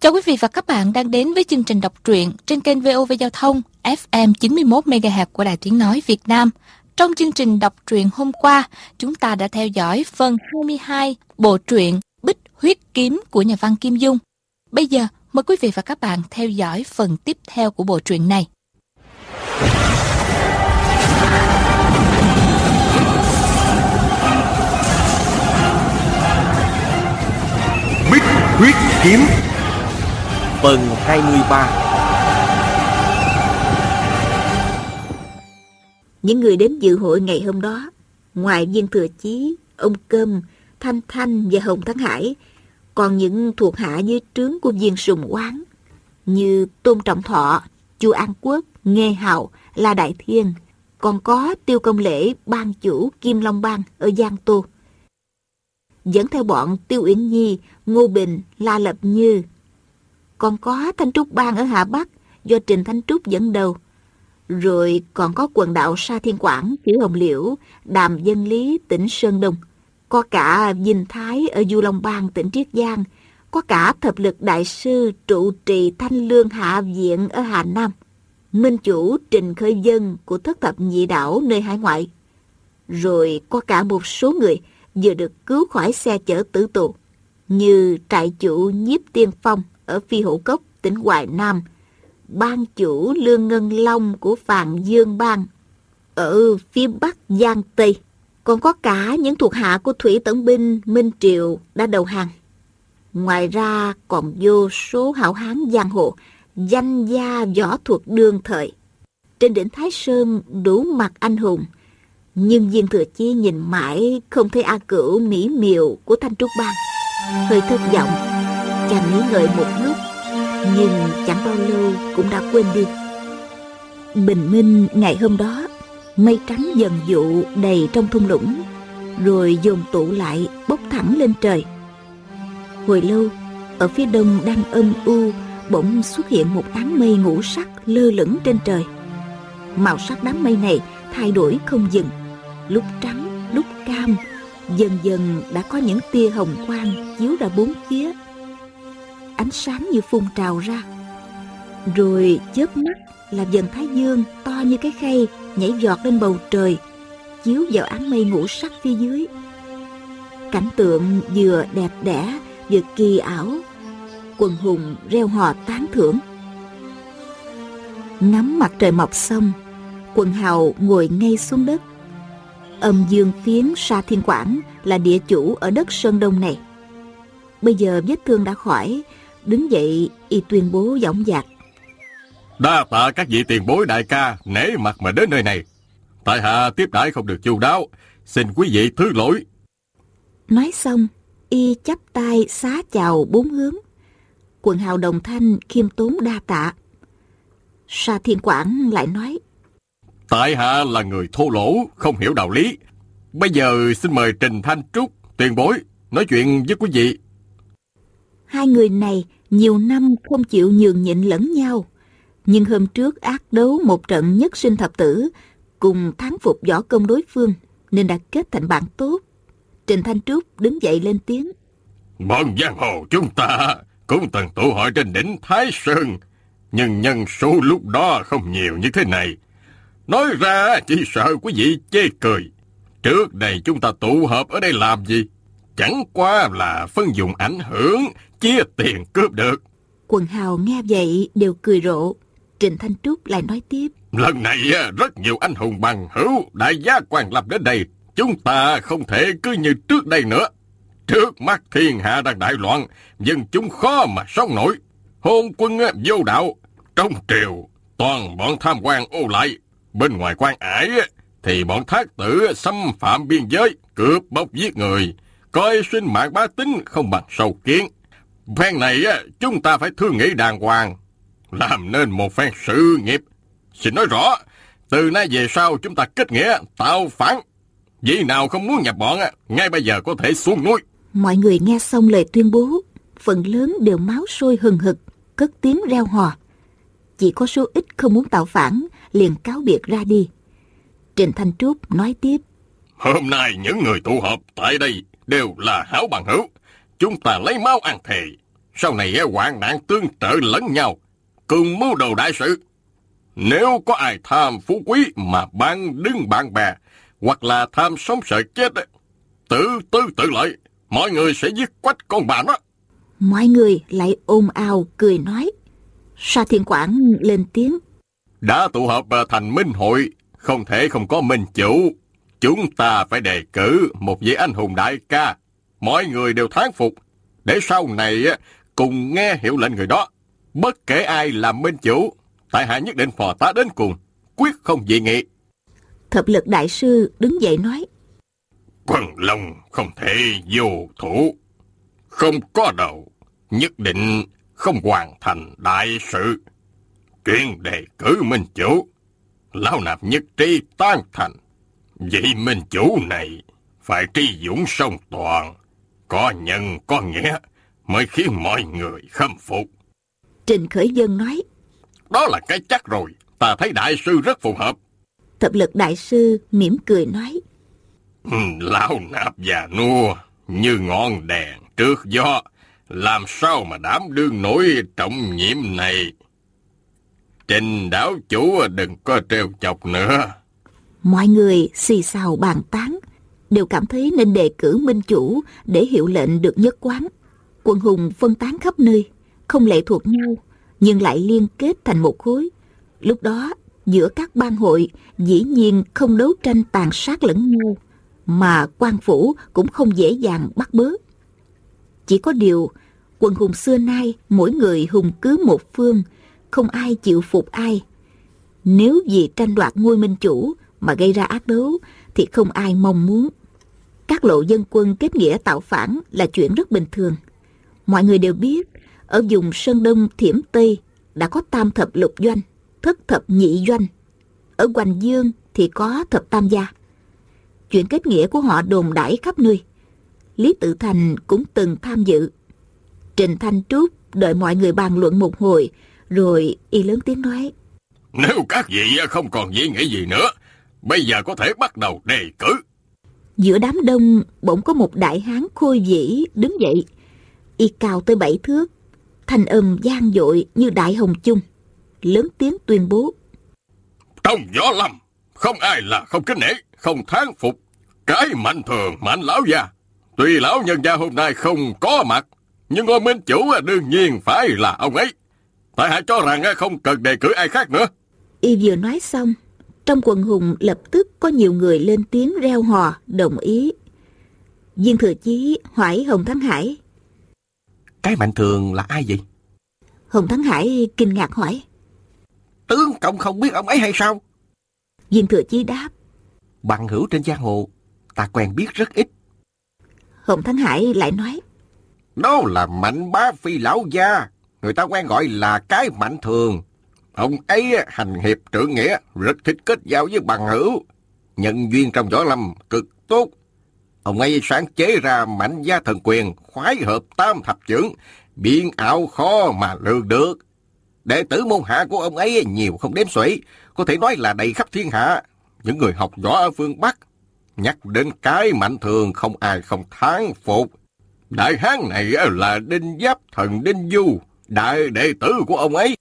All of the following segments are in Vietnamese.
Chào quý vị và các bạn đang đến với chương trình đọc truyện trên kênh VOV Giao thông FM 91 MHz của Đài Tiếng nói Việt Nam. Trong chương trình đọc truyện hôm qua, chúng ta đã theo dõi phần 22 bộ truyện Bích Huyết Kiếm của nhà văn Kim Dung. Bây giờ, mời quý vị và các bạn theo dõi phần tiếp theo của bộ truyện này. Bích Huyết Kiếm phần 23. Những người đến dự hội ngày hôm đó, ngoài Viên Thừa Chí, ông Cơm, Thanh Thanh và Hồng Thắng Hải, còn những thuộc hạ dưới trướng của Viên Sùng Quán như Tôn Trọng Thọ, Chu An Quốc, Nghê Hào, La Đại Thiên, còn có Tiêu Công Lễ, ban chủ Kim Long Bang ở Giang Tô. Dẫn theo bọn Tiêu Uyển Nhi, Ngô Bình, La Lập Như. Còn có Thanh Trúc Bang ở Hà Bắc do Trình Thanh Trúc dẫn đầu. Rồi còn có quần đạo Sa Thiên Quảng, Chữ Hồng Liễu, Đàm Dân Lý, tỉnh Sơn Đông. Có cả Vinh Thái ở Du Long Bang, tỉnh Triết Giang. Có cả Thập Lực Đại Sư trụ trì Thanh Lương Hạ Viện ở Hà Nam. Minh chủ Trình Khởi Dân của Thất Thập Nhị Đảo nơi hải ngoại. Rồi có cả một số người vừa được cứu khỏi xe chở tử tù, như trại chủ Nhiếp Tiên Phong ở Phi Hữu Cốc, tỉnh Hoài Nam, ban chủ Lương Ngân Long của Phàn Dương Bang ở phía Bắc Giang Tây, còn có cả những thuộc hạ của Thủy Tẩn binh Minh Triều đã đầu hàng. Ngoài ra còn vô số hảo hán giang hồ, danh gia võ thuật đương thời. Trên đỉnh Thái Sơn đủ mặt anh hùng, nhưng Viên Thừa Chí nhìn mãi không thấy A Cửu mỹ miều của Thanh Trúc Bang. Hơi thất vọng, chàng nghĩ ngợi một lúc, nhưng chẳng bao lâu cũng đã quên đi. Bình minh ngày hôm đó, mây trắng dần dụ đầy trong thung lũng, rồi dồn tụ lại bốc thẳng lên trời. Hồi lâu, ở phía đông đang âm u, bỗng xuất hiện một đám mây ngũ sắc lơ lửng trên trời. Màu sắc đám mây này thay đổi không dừng, lúc trắng, lúc cam, dần dần đã có những tia hồng quang chiếu ra bốn phía. Ánh sáng như phun trào ra, rồi chớp mắt là vầng thái dương to như cái khay nhảy giọt lên bầu trời, chiếu vào áng mây ngũ sắc phía dưới. Cảnh tượng vừa đẹp đẽ vừa kỳ ảo, quần hùng reo hò tán thưởng. Ngắm mặt trời mọc xong, quần hào ngồi ngay xuống đất. Âm Dương Phiến Sa Thiên Quảng là địa chủ ở đất Sơn Đông này. Bây giờ vết thương đã khỏi, đứng dậy y tuyên bố dõng dạc: Đa tạ các vị tiền bối đại ca nể mặt mà đến nơi này. Tại hạ tiếp đãi không được chu đáo, xin quý vị thứ lỗi. Nói xong, y chắp tay xá chào bốn hướng. Quần hào đồng thanh khiêm tốn đa tạ. Sa Thiên Quảng lại nói: Tại hạ là người thô lỗ, không hiểu đạo lý. Bây giờ xin mời Trình Thanh Trúc, tiền bối, nói chuyện với quý vị. Hai người này nhiều năm không chịu nhường nhịn lẫn nhau, nhưng hôm trước ác đấu một trận nhất sinh thập tử, cùng thắng phục võ công đối phương, nên đã kết thành bạn tốt. Trình Thanh Trúc đứng dậy lên tiếng: Bọn giang hồ chúng ta cũng từng tụ hội trên đỉnh Thái Sơn, nhưng nhân số lúc đó không nhiều như thế này. Nói ra chỉ sợ quý vị chê cười. Trước đây chúng ta tụ họp ở đây làm gì? Chẳng qua là phân dụng ảnh hưởng, chia tiền cướp được. Quần hào nghe vậy đều cười rộ. Trình Thanh Trúc lại nói tiếp: Lần này rất nhiều anh hùng bằng hữu đại gia quan lập đến đây. Chúng ta không thể cứ như trước đây nữa. Trước mắt thiên hạ đang đại loạn, dân chúng khó mà sống nổi. Hôn quân vô đạo, trong triều toàn bọn tham quan ô lại. Bên ngoài quan ải thì bọn thác tử xâm phạm biên giới, cướp bóc giết người, coi sinh mạng bá tính không bằng sâu kiến. Phen này chúng ta phải thương nghị đàng hoàng, làm nên một phen sự nghiệp. Xin nói rõ, từ nay về sau chúng ta kết nghĩa tạo phản. Vị nào không muốn nhập bọn ngay bây giờ có thể xuống núi. Mọi người nghe xong lời tuyên bố, phần lớn đều máu sôi hừng hực, cất tiếng reo hò. Chỉ có số ít không muốn tạo phản, liền cáo biệt ra đi. Trình Thanh Trúc nói tiếp: Hôm nay những người tụ họp tại đây đều là hảo bằng hữu. Chúng ta lấy máu ăn thề, Sau này hoạn nạn tương trợ lẫn nhau, cùng mưu đồ đại sự. Nếu có ai tham phú quý mà ban đứng bạn bè, hoặc là tham sống sợ chết, tự lợi, mọi người sẽ giết quách con bà nó. Mọi người lại ồn ào cười nói. Sa Thiên Quảng lên tiếng. Đã tụ họp thành minh hội, không thể không có minh chủ. Chúng ta phải đề cử một vị anh hùng đại ca, mọi người đều thán phục, để sau này cùng nghe hiệu lệnh người đó. Bất kể ai làm minh chủ, tại hạ nhất định phò tá đến cùng, quyết không dị nghị. Thập Lực đại sư đứng dậy nói. Quần long không thể vô thủ, không có đầu, nhất định không hoàn thành đại sự. Chuyện đề cử minh chủ, lão nạp nhất trí tán thành. Vị minh chủ này phải tri dũng song toàn, có nhân có nghĩa, mới khiến mọi người khâm phục. Trình Khởi Dân nói. Đó là cái chắc rồi, ta thấy đại sư rất phù hợp. Thập Lực đại sư mỉm cười nói. Lão nạp già nua như ngọn đèn trước gió, làm sao mà đảm đương nổi trọng nhiệm này. Trình đảo chủ đừng có trêu chọc nữa. Mọi người xì xào bàn tán, đều cảm thấy nên đề cử minh chủ để hiệu lệnh được nhất quán. Quần hùng phân tán khắp nơi, không lệ thuộc nhau, nhưng lại liên kết thành một khối. Lúc đó, giữa các bang hội dĩ nhiên không đấu tranh tàn sát lẫn nhau, mà quan phủ cũng không dễ dàng bắt bớ. Chỉ có điều, quần hùng xưa nay mỗi người hùng cứ một phương, không ai chịu phục ai. Nếu vì tranh đoạt ngôi minh chủ mà gây ra ác đấu thì không ai mong muốn. Các lộ dân quân kết nghĩa tạo phản là chuyện rất bình thường. Mọi người đều biết, ở vùng Sơn Đông Thiểm Tây đã có tam thập lục doanh, thất thập nhị doanh. Ở Hoành Dương thì có thập tam gia. Chuyện kết nghĩa của họ đồn đãi khắp nơi. Lý Tự Thành cũng từng tham dự. Trình Thanh Trúc đợi mọi người bàn luận một hồi, rồi y lớn tiếng nói. Nếu các vị không còn dị nghị gì nữa, bây giờ có thể bắt đầu đề cử. Giữa đám đông bỗng có một đại hán khôi vĩ đứng dậy. Y cao tới 7 thước, thanh âm vang dội như đại hồng chung, lớn tiếng tuyên bố. Trong võ lâm, không ai là không kính nể, không thán phục cái Mạnh Thường, Mạnh lão gia. Tuy lão nhân gia hôm nay không có mặt, nhưng ngôi minh chủ đương nhiên phải là ông ấy. Tại hạ cho rằng không cần đề cử ai khác nữa. Y vừa nói xong, trong quần hùng lập tức có nhiều người lên tiếng reo hò đồng ý. Viên Thừa Chí hỏi Hồng Thắng Hải. Cái Mạnh Thường là ai vậy? Hồng Thắng Hải kinh ngạc hỏi. Tướng cộng không biết ông ấy hay sao? Viên Thừa Chí đáp. Bằng hữu trên giang hồ, ta quen biết rất ít. Hồng Thắng Hải lại nói. Đó là Mạnh Bá Phi lão gia, người ta quen gọi là cái Mạnh Thường. Ông ấy hành hiệp trượng nghĩa, rất thích kết giao với bằng hữu. Nhân duyên trong võ lâm cực tốt. Ông ấy sáng chế ra Mạnh gia thần quyền, khoái hợp tam thập chưởng, biện ảo khó mà lường được. Đệ tử môn hạ của ông ấy nhiều không đếm xuể, có thể nói là đầy khắp thiên hạ. Những người học võ ở phương Bắc nhắc đến cái Mạnh Thường không ai không thán phục. Đại hán này là Đinh Giáp Thần Đinh Du, đại đệ tử của ông ấy.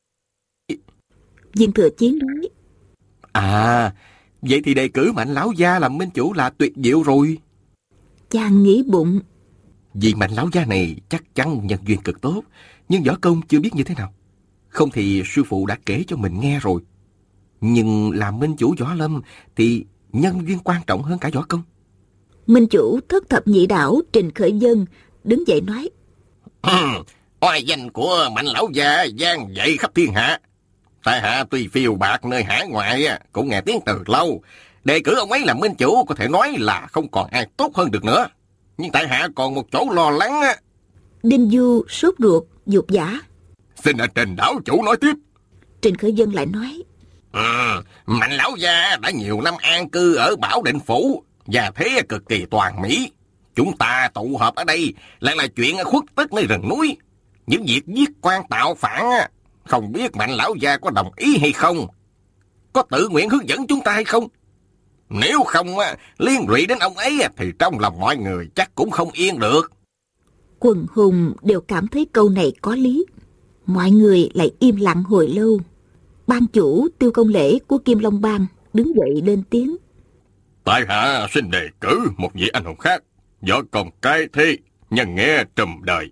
Viên Thừa Chí nói. À, vậy thì đề cử Mạnh lão gia làm minh chủ là tuyệt diệu rồi. Chàng nghĩ bụng. Vì Mạnh lão gia này chắc chắn nhân duyên cực tốt, nhưng võ công chưa biết như thế nào. Không thì sư phụ đã kể cho mình nghe rồi. Nhưng làm minh chủ võ lâm thì nhân duyên quan trọng hơn cả võ công. Minh chủ thất thập nhị đảo Trình Khởi Dân đứng dậy nói. Oai danh của Mạnh lão gia vang dậy khắp thiên hạ. Tại hạ tuy phiêu bạc nơi hải ngoại cũng nghe tiếng từ lâu. Đề cử ông ấy làm minh chủ có thể nói là không còn ai tốt hơn được nữa. Nhưng tại hạ còn một chỗ lo lắng. Đinh Du sốt ruột dục giả. Xin Trình đảo chủ nói tiếp. Trình Khởi Dân lại nói. Mạnh lão gia đã nhiều năm an cư ở Bảo Định Phủ, và thế cực kỳ toàn mỹ. Chúng ta tụ họp ở đây lại là chuyện khuất tất nơi rừng núi. Những việc giết quan tạo phản, không biết Mạnh lão gia có đồng ý hay không, có tự nguyện hướng dẫn chúng ta hay không. Nếu không liên lụy đến ông ấy thì trong lòng mọi người chắc cũng không yên được. Quần hùng đều cảm thấy câu này có lý. Mọi người lại im lặng hồi lâu. Ban chủ Tiêu Công Lễ của Kim Long Bang đứng dậy lên tiếng. Tại hạ xin đề cử một vị anh hùng khác, võ công cai thi, nhân nghe trùm đời.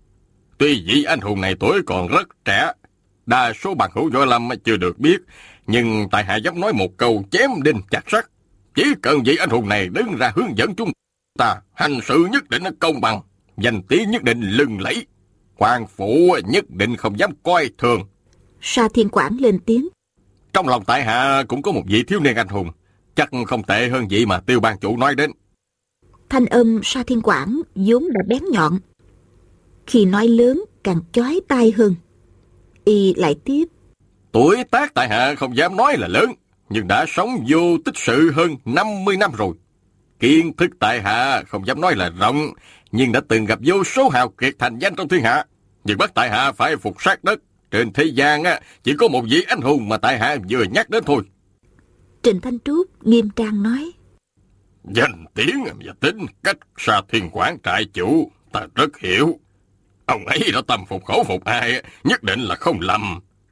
Tuy vị anh hùng này tuổi còn rất trẻ, đa số bằng hữu võ lâm chưa được biết, nhưng tại hạ dám nói một câu chém đinh chặt sắt. Chỉ cần vị anh hùng này đứng ra hướng dẫn chúng ta, hành sự nhất định công bằng, danh tiếng nhất định lừng lẫy, quan phủ nhất định không dám coi thường. Sa Thiên Quảng lên tiếng. Trong lòng tại hạ cũng có một vị thiếu niên anh hùng, chắc không tệ hơn vị mà Tiêu ban chủ nói đến. Thanh âm Sa Thiên Quảng vốn đã bén nhọn, khi nói lớn càng chói tai hơn. Y lại tiếp. Tuổi tác tại hạ không dám nói là lớn, nhưng đã sống vô tích sự hơn 50 năm rồi. Kiến thức tại hạ không dám nói là rộng, nhưng đã từng gặp vô số hào kiệt thành danh trong thiên hạ. Nhưng bắt tại hạ phải phục sát đất. Trên thế gian chỉ có một vị anh hùng mà tại hạ vừa nhắc đến thôi. Trịnh Thanh Trúc nghiêm trang nói. Danh tiếng và tính cách Sa Thiên Quảng trại chủ ta rất hiểu. Ông ấy đã tâm phục khẩu phục ai nhất định là không lầm.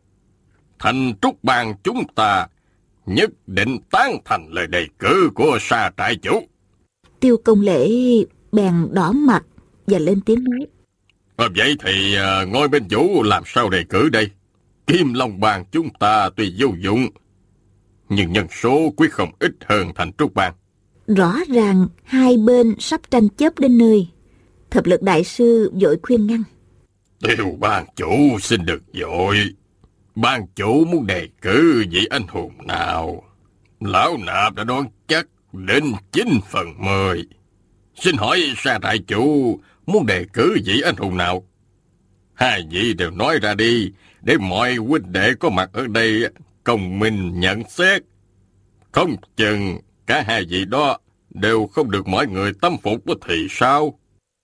Thành Trúc Bang chúng ta nhất định tán thành lời đề cử của Sa trại chủ. Tiêu Công Lễ bèn đỏ mặt và lên tiếng nói. Vậy thì ngôi bên chủ làm sao đề cử đây? Kim Long Bang chúng ta tuy vô dụng, nhưng nhân số quyết không ít hơn Thành Trúc Bang. Rõ ràng hai bên sắp tranh chấp đến nơi. Thập Lực đại sư vội khuyên ngăn. Tiêu ban chủ xin được vội. Ban chủ muốn đề cử vị anh hùng nào, lão nạp đã đoán chắc đến 9/10. Xin hỏi Sa trại chủ muốn đề cử vị anh hùng nào? Hai vị đều nói ra đi, để mọi huynh đệ có mặt ở đây công minh nhận xét. Không chừng cả hai vị đó đều không được mọi người tâm phục thì sao?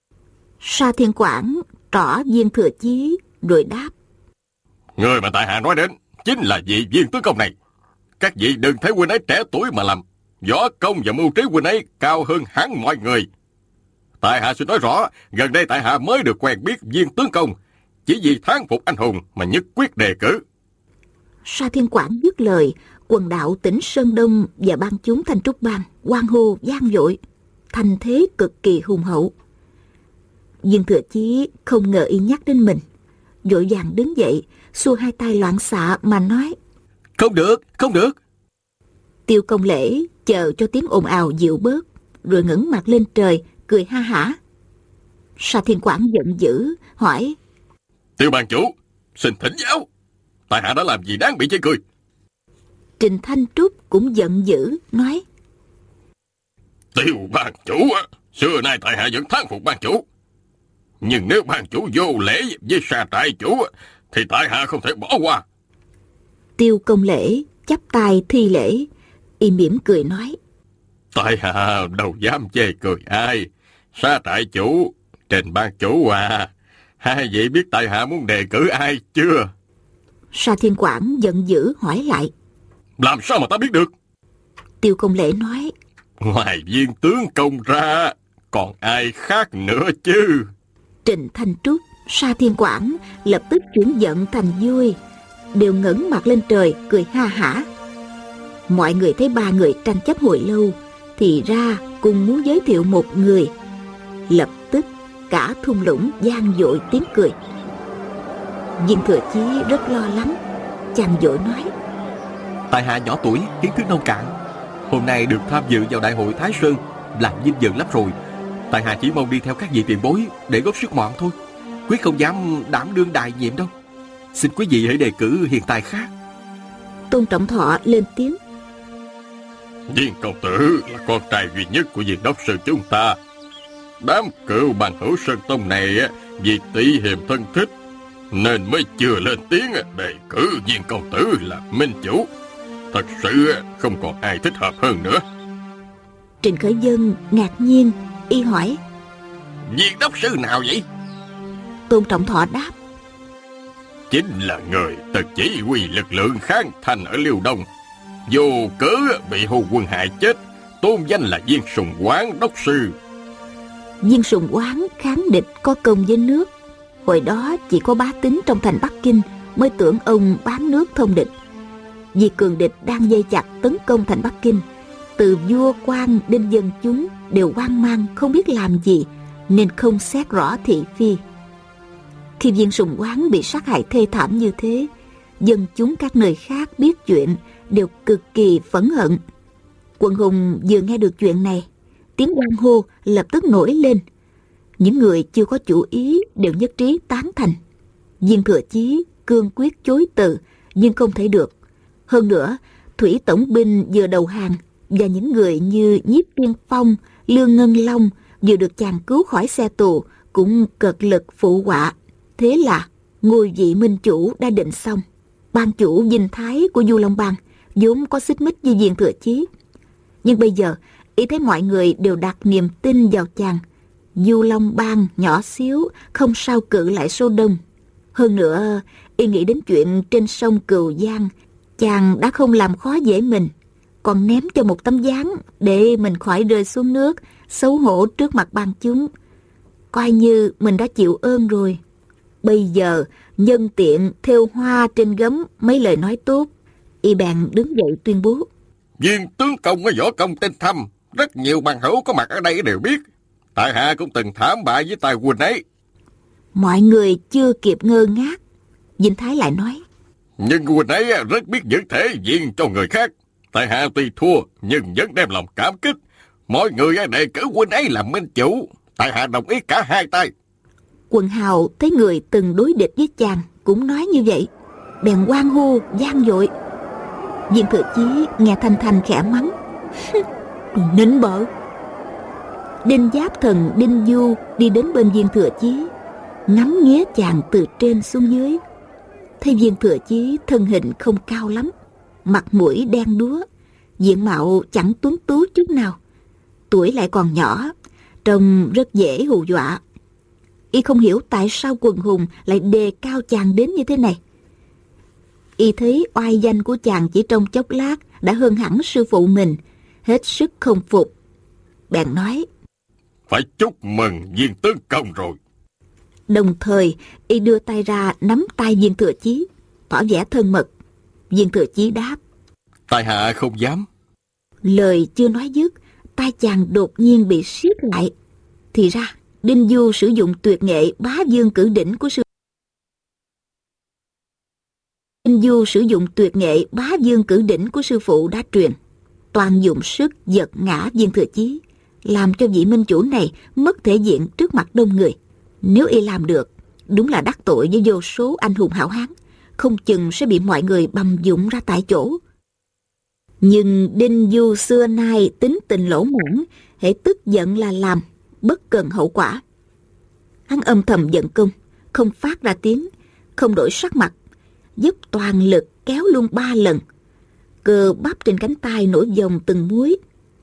Sa Thiên Quảng trỏ Viên Thừa Chí rồi đáp. Người mà tại hạ nói đến chính là vị Viên tướng công này. Các vị đừng thấy huynh ấy trẻ tuổi mà lầm. Võ công và mưu trí huynh ấy cao hơn hẳn mọi người. Tại hạ xin nói rõ, gần đây tại hạ mới được quen biết Viên tướng công, chỉ vì thán phục anh hùng mà nhất quyết đề cử. Sa Thiên Quảng dứt lời, quần đạo tỉnh Sơn Đông và ban chúng Thanh Trúc Bang hoan hô vang dội, thành thế cực kỳ hùng hậu. Viên Thừa Chí không ngờ y nhắc đến mình, vội vàng đứng dậy, xua hai tay loạn xạ mà nói. Không được, không được. Tiêu Công Lễ chờ cho tiếng ồn ào dịu bớt, rồi ngẩng mặt lên trời, cười ha hả. Sa Thiên Quảng giận dữ, hỏi. Tiêu ban chủ, xin thỉnh giáo. Tại hạ đã làm gì đáng bị chê cười? Trịnh Thanh Trúc cũng giận dữ, nói. Tiêu ban chủ, xưa nay tại hạ vẫn thán phục ban chủ. Nhưng nếu ban chủ vô lễ với Sa trại chủ, thì tại hạ không thể bỏ qua. Tiêu Công Lễ chắp tay thi lễ, y mỉm cười nói. Tại hạ đâu dám chê cười ai. Sa trại chủ, Trình ban chủ hai vị biết tại hạ muốn đề cử ai chưa? Sa Thiên Quảng giận dữ hỏi lại. Làm sao mà ta biết được? Tiêu Công Lễ nói. Ngoài Viên tướng công ra, còn ai khác nữa chứ? Trịnh Thanh Trúc, Sa Thiên Quảng lập tức chuyển giận thành vui, đều ngẩng mặt lên trời cười ha hả. Mọi người thấy ba người tranh chấp hồi lâu, thì ra cùng muốn giới thiệu một người. Lập tức cả thung lũng vang dội tiếng cười. Viên Thừa Chí rất lo lắng, chàng vội nói. Tại hạ nhỏ tuổi, kiến thức nông cạn, hôm nay được tham dự vào đại hội Thái Sơn làm vinh dự lắm rồi. Tại hạ chỉ mong đi theo các vị tiền bối để góp sức mọn thôi, quyết không dám đảm đương đại nhiệm đâu. Xin quý vị hãy đề cử hiền tài khác. Tôn Trọng Thọ lên tiếng. Viên công tử là con trai duy nhất của Viên đốc sư chúng ta. Đám cựu bằng hữu Sơn Tông này vì tỷ hiềm thân thích nên mới chưa lên tiếng đề cử Viên công tử là minh chủ. Thật sự không còn ai thích hợp hơn nữa. Trịnh Khởi Dân ngạc nhiên, y hỏi. Viên đốc sư nào vậy? Tôn Trọng Thọ đáp. Chính là người từng chỉ huy lực lượng kháng thành ở Liêu Đông, vô cớ bị Hồ Quân hại chết, tôn danh là Viên Sùng Quán đốc sư. Viên Sùng Quán kháng địch có công với nước. Hồi đó chỉ có bá tính trong thành Bắc Kinh mới tưởng ông bán nước thông địch. Vì cường địch đang dây chặt tấn công thành Bắc Kinh, từ vua quan đến dân chúng đều hoang mang không biết làm gì, nên không xét rõ thị phi. Khi Viên Sùng Quán bị sát hại thê thảm như thế, dân chúng các nơi khác biết chuyện đều cực kỳ phẫn hận. Quần hùng vừa nghe được chuyện này, tiếng hoan hô lập tức nổi lên. Những người chưa có chủ ý đều nhất trí tán thành. Viên Thừa Chí cương quyết chối từ, nhưng không thể được. Hơn nữa, thủy tổng binh vừa đầu hàng và những người như Nhiếp Tiên Phong, Lương Ngân Long vừa được chàng cứu khỏi xe tù cũng cật lực phụ họa. Thế là ngôi vị minh chủ đã định xong. Ban chủ dinh thái của Du Long Bang vốn có xích mích với Viên Thừa Chí, nhưng bây giờ y thấy mọi người đều đặt niềm tin vào chàng. Du Long Bang nhỏ xíu, không sao cự lại số đông. Hơn nữa, y nghĩ đến chuyện trên sông Cừu Giang, chàng đã không làm khó dễ mình, còn ném cho một tấm ván để mình khỏi rơi xuống nước, xấu hổ trước mặt ban chúng. Coi như mình đã chịu ơn rồi. Bây giờ, nhân tiện thêu hoa trên gấm mấy lời nói tốt, y bèn đứng dậy tuyên bố: Viên tướng công có võ công tinh thâm, rất nhiều bằng hữu có mặt ở đây đều biết. Tại hạ cũng từng thảm bại với tài huynh ấy. Mọi người chưa kịp ngơ ngác, Dinh Thái lại nói: Nhưng huynh ấy rất biết giữ thể diện cho người khác. Tại hạ tuy thua nhưng vẫn đem lòng cảm kích. Mọi người đề cử huynh ấy làm minh chủ, tại hạ đồng ý cả hai tay. Quần hào thấy người từng đối địch với chàng cũng nói như vậy, bèn hoan hô vang dội. Viên Thừa Chí nghe Thanh Thanh khẽ mắng: Nín bợ. Đinh Giáp Thần Đinh Du đi đến bên Viên Thừa Chí, ngắm nghía chàng từ trên xuống dưới. Thấy Viên Thừa Chí thân hình không cao lắm, mặt mũi đen đúa, diện mạo chẳng tuấn tú chút nào, tuổi lại còn nhỏ, trông rất dễ hù dọa. Y không hiểu tại sao quần hùng lại đề cao chàng đến như thế này. Y thấy oai danh của chàng chỉ trong chốc lát đã hơn hẳn sư phụ mình, hết sức không phục, bèn nói: Phải chúc mừng Viên tướng công rồi. Đồng thời y đưa tay ra nắm tay Viên Thừa Chí, tỏ vẻ thân mật. Viên Thừa Chí đáp: Tại hạ không dám. Lời chưa nói dứt, tay chàng đột nhiên bị siết lại. Thì ra Đinh Du sử dụng tuyệt nghệ bá vương cử đỉnh của sư phụ đã truyền, toàn dùng sức giật ngã Viên Thừa Chí, làm cho vị minh chủ này mất thể diện trước mặt đông người. Nếu y làm được, đúng là đắc tội với vô số anh hùng hảo hán, không chừng sẽ bị mọi người bầm dụng ra tại chỗ. Nhưng Đinh Du xưa nay tính tình lỗ mãn, hễ tức giận là làm, bất cần hậu quả. Hắn âm thầm giận công, không phát ra tiếng, không đổi sắc mặt, dốc toàn lực kéo luôn 3 lần. Cơ bắp trên cánh tay nổi dòng từng múi.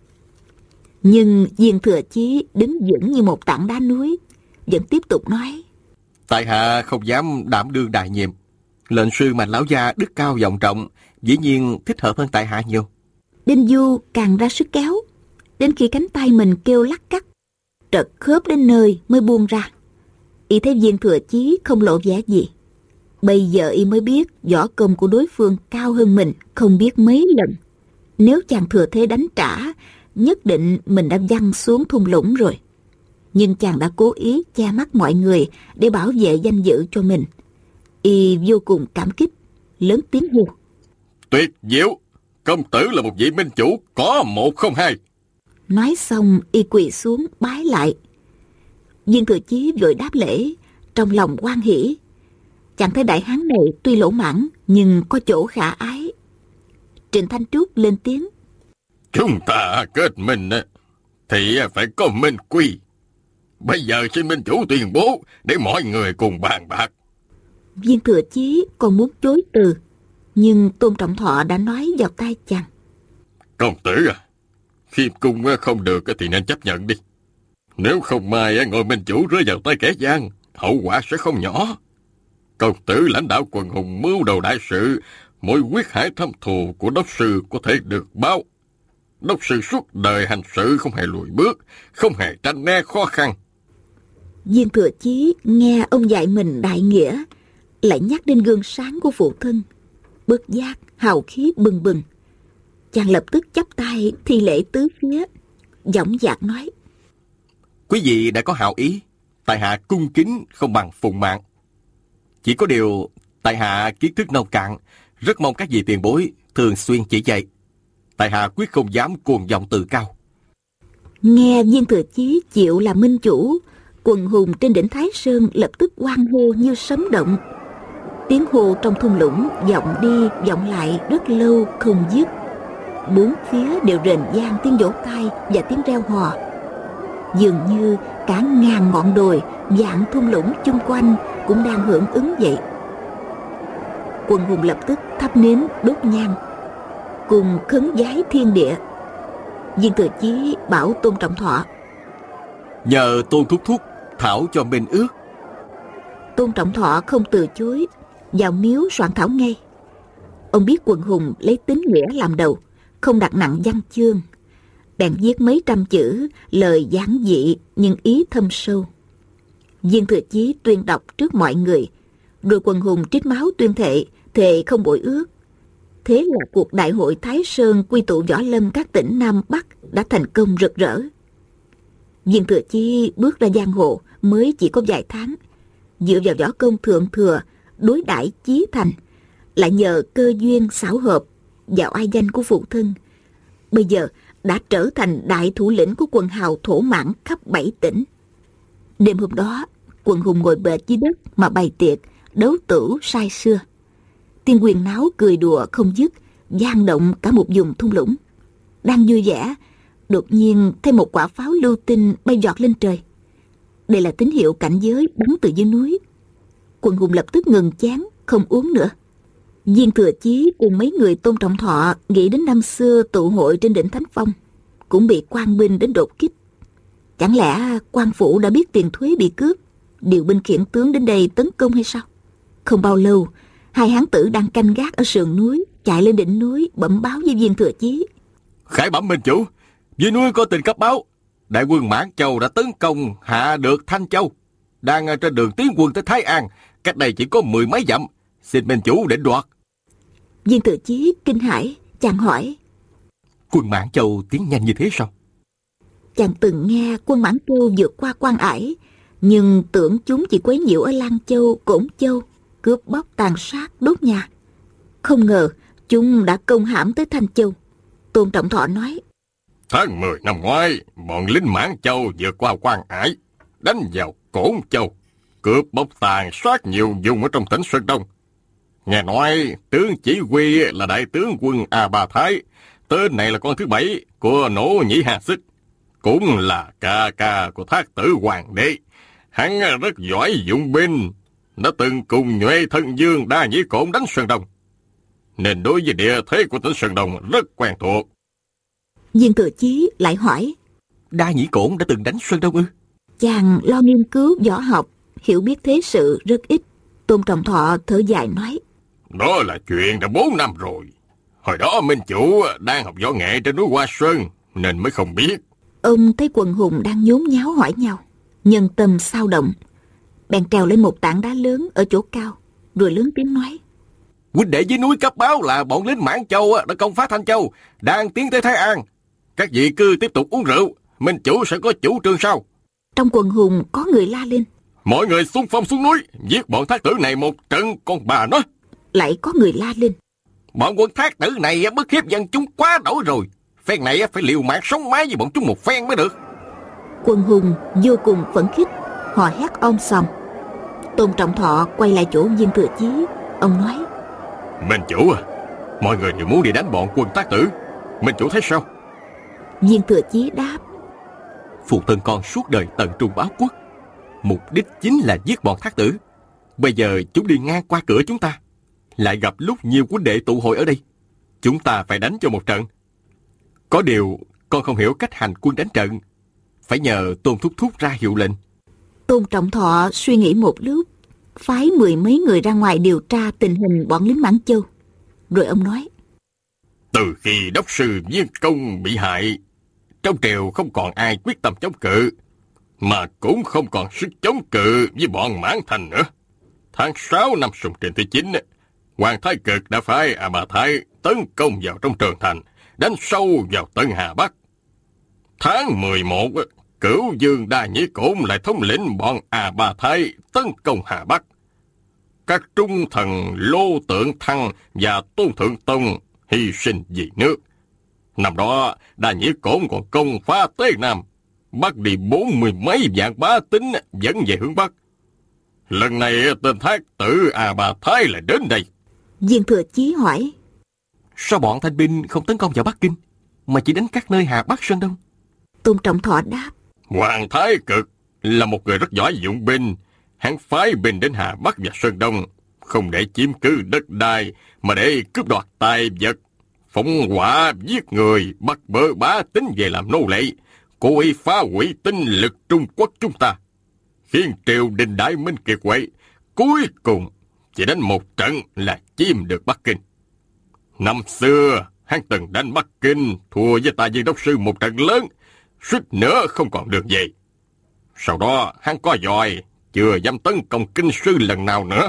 Nhưng Viên Thừa Chí đứng vững như một tảng đá núi, vẫn tiếp tục nói: Tại hạ không dám đảm đương đại nhiệm. Lệnh sư mà lão gia đức cao vọng trọng, dĩ nhiên thích hợp hơn tại hạ nhiều. Đinh Du càng ra sức kéo, đến khi cánh tay mình kêu lắc cắt, trật khớp đến nơi mới buông ra. Y thấy Viên Thừa Chí không lộ vẻ gì. Bây giờ y mới biết võ công của đối phương cao hơn mình không biết mấy lần. Nếu chàng thừa thế đánh trả, nhất định mình đã văng xuống thung lũng rồi. Nhưng chàng đã cố ý che mắt mọi người để bảo vệ danh dự cho mình. Y vô cùng cảm kích, lớn tiếng hô: Tuyệt diệu! Công tử là một vị minh chủ có một không hai. Nói xong y quỳ xuống bái lại. Viên Thừa Chí vội đáp lễ, trong lòng hoan hỉ. Chàng thấy đại hán này tuy lỗ mãng nhưng có chỗ khả ái. Trịnh Thanh Trúc lên tiếng: Chúng ta kết minh thì phải có minh quy. Bây giờ xin minh chủ tuyên bố để mọi người cùng bàn bạc. Viên Thừa Chí còn muốn chối từ, nhưng Tôn Trọng Thọ đã nói vào tai chàng: Công tử khiêm cung không được thì nên chấp nhận đi. Nếu không mai ngôi minh chủ rơi vào tay kẻ gian, hậu quả sẽ không nhỏ. Công tử lãnh đạo quần hùng mưu đầu đại sự, mỗi quyết hải thâm thù của đốc sư có thể được báo. đốc sư suốt đời hành sự không hề lùi bước, không hề tránh né khó khăn. Viên Thừa Chí nghe ông dạy mình đại nghĩa, lại nhắc đến gương sáng của phụ thân, bất giác hào khí bừng bừng. Chàng lập tức chắp tay thi lễ tứ phía, dõng dạc nói: Quý vị đã có hảo ý, tại hạ cung kính không bằng phụng mạng. Chỉ có điều tại hạ kiến thức nông cạn, rất mong các vị tiền bối thường xuyên chỉ dạy. Tại hạ quyết không dám cuồng vọng tự cao. Nghe Viên Thừa Chí chịu làm minh chủ, quần hùng trên đỉnh Thái Sơn lập tức hoan hô như sấm động. Tiếng hô trong thung lũng vọng đi vọng lại rất lâu không dứt. Bốn phía đều rền vang tiếng vỗ tay và tiếng reo hò. Dường như cả ngàn ngọn đồi vạn thung lũng chung quanh cũng đang hưởng ứng vậy. Quần hùng lập tức thắp nến đốt nhang, cùng khấn vái thiên địa. Viên Thừa Chí bảo Tôn Trọng Thọ: Nhờ Tôn thúc thúc thảo cho minh ước. Tôn Trọng Thọ không từ chối, vào miếu soạn thảo ngay. Ông biết quần hùng lấy tín nghĩa làm đầu, không đặt nặng văn chương, bèn viết mấy trăm chữ, lời giản dị nhưng ý thâm sâu. Viên Thừa Chí tuyên đọc trước mọi người, rồi quần hùng trích máu tuyên thệ không bội ước. Thế là cuộc đại hội Thái Sơn quy tụ võ lâm các tỉnh Nam Bắc đã thành công rực rỡ. Viên Thừa Chí bước ra giang hồ mới chỉ có vài tháng, dựa vào võ công thượng thừa, đối đãi chí thành, lại nhờ cơ duyên xảo hợp vào ai danh của phụ thân, bây giờ đã trở thành đại thủ lĩnh của quần hào thổ mãn khắp 7 tỉnh. Đêm hôm đó, quần hùng ngồi bệt dưới đất mà bày tiệc, đấu tửu say sưa. Tiếng quyền náo cười đùa không dứt, vang động cả một vùng thung lũng. Đang vui vẻ, đột nhiên thấy một quả pháo lưu tinh bay giọt lên trời. Đây là tín hiệu cảnh giới bắn từ dưới núi. Quần hùng lập tức ngừng chán, không uống nữa. Viên Thừa Chí cùng mấy người Tôn Trọng Thọ nghĩ đến năm xưa tụ hội trên đỉnh Thánh Phong, cũng bị quan binh đến đột kích. Chẳng lẽ quan phủ đã biết tiền thuế bị cướp, điều binh khiển tướng đến đây tấn công hay sao? Không bao lâu, hai hán tử đang canh gác ở sườn núi chạy lên đỉnh núi bẩm báo với Viên Thừa Chí: Khải bẩm minh chủ, dưới núi có tin cấp báo, đại quân Mãn Châu đã tấn công hạ được Thanh Châu, đang trên đường tiến quân tới Thái An, cách đây chỉ có 10 mấy dặm, xin minh chủ định đoạt. Viên Thừa Chí kinh hãi, chàng hỏi: Quân Mãn Châu tiến nhanh như thế sao? Chàng từng nghe quân Mãn Châu vượt qua Quan Ải, nhưng tưởng chúng chỉ quấy nhiễu ở Lan Châu, Cổn Châu, cướp bóc tàn sát đốt nhà. Không ngờ chúng đã công hãm tới Thanh Châu. Tôn Trọng Thọ nói: Tháng 10 năm ngoái, bọn lính Mãn Châu vượt qua Quan Ải, đánh vào Cổn Châu, cướp bóc tàn sát nhiều vùng ở trong tỉnh Sơn Đông. Nghe nói tướng chỉ huy là đại tướng quân A Ba Thái, tên này là con thứ 7 của Nỗ Nhĩ Hà Xích, cũng là ca ca của Thác Tử Hoàng đế. Hắn rất giỏi dụng binh, đã từng cùng Nhuệ Thân Dương Đa Nhĩ Cổn đánh Sơn Đông, nên đối với địa thế của tỉnh Sơn Đông rất quen thuộc. Viên Thừa Chí lại hỏi: Đa Nhĩ Cổn đã từng đánh Sơn Đông ư? Chàng lo nghiên cứu võ học, hiểu biết thế sự rất ít. Tôn Trọng Thọ thở dài nói: Đó là chuyện đã 4 năm rồi. Hồi đó minh chủ đang học võ nghệ trên núi Hoa Sơn nên mới không biết. Ông thấy quần hùng đang nhốn nháo hỏi nhau, nhân tâm sao động, bèn trèo lên một tảng đá lớn ở chỗ cao, rồi lớn tiếng nói: Huynh đệ dưới núi cấp báo là bọn lính Mãn Châu đã công phá Thanh Châu, đang tiến tới Thái An. Các vị cứ tiếp tục uống rượu, minh chủ sẽ có chủ trương sau. Trong quần hùng có người la lên: Mọi người xung phong xuống núi, giết bọn thác tử này một trận con bà nó. Lại có người la lên: Bọn quân thác tử này bức hiếp dân chúng quá đỗi rồi, phen này phải liều mạng sống mái với bọn chúng một phen mới được. Quần hùng vô cùng phẫn khích, hò hét om sòm. Tôn Trọng Thọ quay lại chỗ Viên Thừa Chí, ông nói: Minh chủ mọi người đều muốn đi đánh bọn quân thác tử, minh chủ thấy sao? Viên Thừa Chí đáp: Phụ thân con suốt đời tận trung báo quốc, mục đích chính là giết bọn thác tử. Bây giờ chúng đi ngang qua cửa chúng ta, lại gặp lúc nhiều huynh đệ tụ hội ở đây, chúng ta phải đánh cho một trận. Có điều con không hiểu cách hành quân đánh trận, phải nhờ Tôn thúc thúc ra hiệu lệnh. Tôn Trọng Thọ suy nghĩ một lúc, phái 10 mấy người ra ngoài điều tra tình hình bọn lính Mãn Châu. Rồi ông nói: Từ khi đốc sư Viên Công bị hại, trong triều không còn ai quyết tâm chống cự, mà cũng không còn sức chống cự với bọn Mãn Thành nữa. Tháng 6 năm Sùng Trinh thứ 9, Hoàng Thái Cực đã phái A Ba Thái tấn công vào trong Trường Thành, đánh sâu vào Tân Hà Bắc. Tháng 11, Cửu Dương Đa Nhĩ Cổn lại thống lĩnh bọn A Ba Thái tấn công Hà Bắc. Các trung thần Lô Tượng Thăng và Tôn Thượng Tông hy sinh vì nước. Năm đó, Đa Nhĩ Cổn còn công phá Tế Nam, bắt đi 40 mấy vạn bá tính dẫn về hướng Bắc. Lần này tên thác tử A Ba Thái lại đến đây. Viên Thừa Chí hỏi: Sao bọn thanh binh không tấn công vào Bắc Kinh, mà chỉ đánh các nơi Hà Bắc Sơn Đông? Tôn Trọng Thọ đáp: Hoàng Thái Cực là một người rất giỏi dụng binh. Hắn phái binh đến Hà Bắc và Sơn Đông, không để chiếm cứ đất đai, mà để cướp đoạt tài vật, phóng hỏa giết người, bắt bớ bá tính về làm nô lệ, cố ý phá hủy tinh lực Trung Quốc chúng ta, khiến triều đình Đại Minh kiệt quệ. Cuối cùng chỉ đánh một trận là chiếm được Bắc Kinh. Năm xưa hắn từng đánh Bắc Kinh, thua với Tạ Viên đốc sư một trận lớn, suýt nữa không còn đường về. Sau đó hắn có giỏi, chưa dám tấn công Kinh Sư lần nào nữa.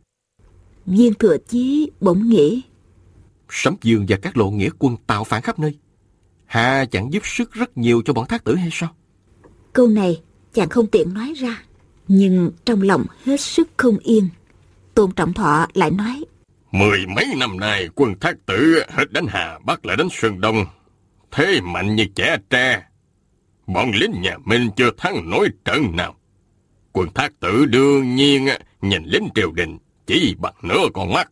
Viên Thừa Chí bỗng nghĩ: Sấm Dương và các lộ nghĩa quân tạo phản khắp nơi, Hạ chẳng giúp sức rất nhiều cho bọn thác tử hay sao? Câu này chàng không tiện nói ra, nhưng trong lòng hết sức không yên. Tôn Trọng Thọ lại nói: 10 mấy năm nay quân thác tử hết đánh Hà Bắc lại đánh Sơn Đông, thế mạnh như trẻ tre. Bọn lính nhà Minh chưa thắng nổi trận nào. Quân thác tử đương nhiên nhìn lính triều đình chỉ bằng nửa con mắt.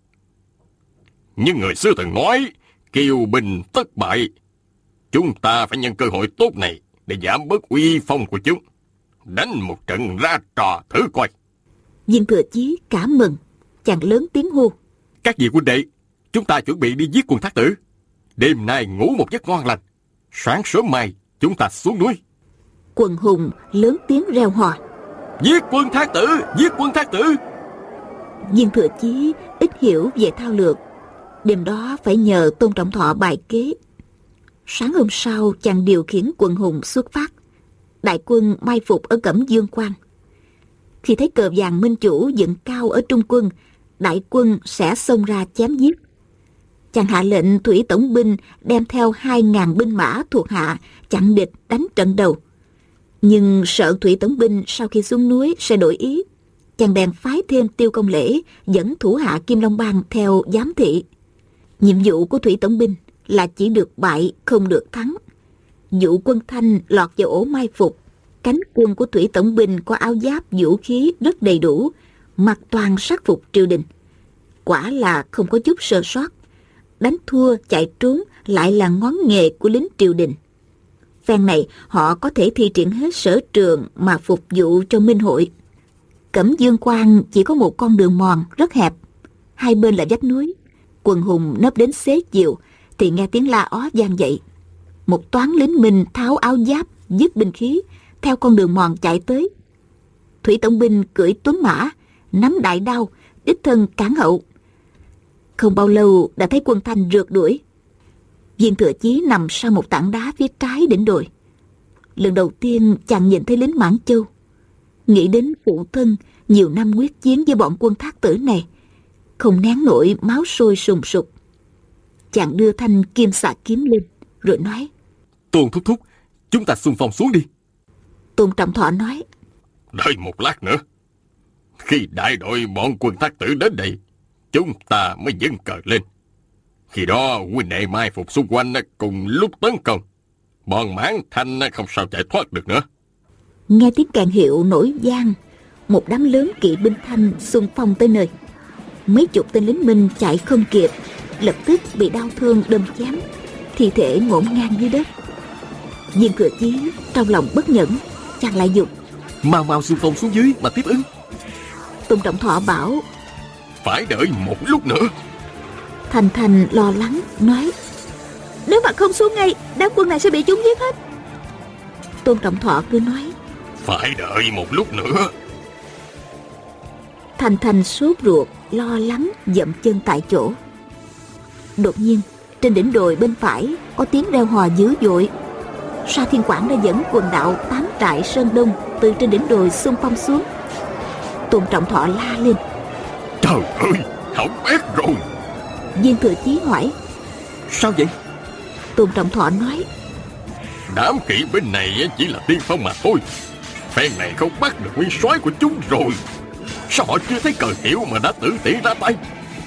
Nhưng người xưa từng nói, kiêu binh tất bại. Chúng ta phải nhân cơ hội tốt này để giảm bớt uy phong của chúng, đánh một trận ra trò thử coi. Viên Thừa Chí cảm mừng, chàng lớn tiếng hô: Các vị huynh đệ, chúng ta chuẩn bị đi giết quân thác tử. Đêm nay ngủ một giấc ngon lành, sáng sớm mai chúng ta xuống núi. Quần hùng lớn tiếng reo hò: Giết quân thác tử, giết quân thác tử. Viên Thừa Chí ít hiểu về thao lược, đêm đó phải nhờ Tôn Trọng Thọ bài kế. Sáng hôm sau, chàng điều khiển quần hùng xuất phát. Đại quân mai phục ở Cẩm Dương Quan. Khi thấy cờ vàng Minh Chủ dựng cao ở trung quân, đại quân sẽ xông ra chém giết. Chàng hạ lệnh thủy tổng binh đem theo 2.000 binh mã thuộc hạ chặn địch đánh trận đầu. Nhưng sợ thủy tổng binh sau khi xuống núi sẽ đổi ý, chàng bèn phái thêm Tiêu Công Lễ dẫn thủ hạ Kim Long Bang theo giám thị. Nhiệm vụ của thủy tổng binh là chỉ được bại không được thắng. Dụ Quân Thanh lọt vào ổ mai phục. Cánh quân của thủy tổng binh có áo giáp vũ khí rất đầy đủ, mặc toàn sắc phục triều đình. Quả là không có chút sơ sót. Đánh thua chạy trốn lại là ngón nghề của lính triều đình. Phen này họ có thể thi triển hết sở trường mà phục vụ cho Minh Hội. Cẩm Dương Quan chỉ có một con đường mòn rất hẹp, hai bên là vách núi. Quần hùng nấp đến xế chiều thì nghe tiếng la ó vang dậy. Một toán lính Minh tháo áo giáp, dứt binh khí, theo con đường mòn chạy tới. Thủy tổng binh cưỡi tuấn mã, nắm đại đao, đích thân cản hậu. Không bao lâu đã thấy Quân Thanh rượt đuổi. Viên Thừa Chí nằm sau một tảng đá phía trái đỉnh đồi. Lần đầu tiên chàng nhìn thấy lính Mãn Châu, nghĩ đến phụ thân nhiều năm quyết chiến với bọn quân thác tử này, không nén nổi máu sôi sùng sục. Chàng đưa thanh kim xà kiếm lên rồi nói: Tôn thúc thúc, chúng ta xung phong xuống đi. Tôn Trọng Thọ nói: Đợi một lát nữa, khi đại đội bọn quân thác tử đến đây, chúng ta mới dâng cờ lên. Khi đó huynh đệ mai phục xung quanh cùng lúc tấn công, bọn Mãn Thanh không sao chạy thoát được nữa. Nghe tiếng kèn hiệu nổi vang, một đám lớn kỵ binh Thanh xung phong tới nơi. Mấy chục tên lính Minh chạy không kịp, lập tức bị đau thương đâm chém, thi thể ngổn ngang dưới đất. Viên Thừa Chí trong lòng bất nhẫn, chàng lại dục: Mau mau xung phong xuống dưới mà tiếp ứng. Tôn Trọng Thọ bảo: Phải đợi một lúc nữa. Thành Thành lo lắng nói: Nếu mà không xuống ngay, đám quân này sẽ bị chúng giết hết. Tôn Trọng Thọ cứ nói: Phải đợi một lúc nữa. Thành Thành sốt ruột lo lắng dậm chân tại chỗ. Đột nhiên trên đỉnh đồi bên phải có tiếng reo hò dữ dội. Sa Thiên Quảng đã dẫn quần đạo 8 trại Sơn Đông từ trên đỉnh đồi xung phong xuống. Tôn Trọng Thọ la lên: Trời ơi, hỏng bét rồi. Viên Thừa Chí hỏi: Sao vậy? Tôn Trọng Thọ nói: Đám kỵ binh này chỉ là tiên phong mà thôi. Phen này không bắt được nguyên soái của chúng rồi. Sao họ chưa thấy cờ hiệu mà đã tự tiện ra tay?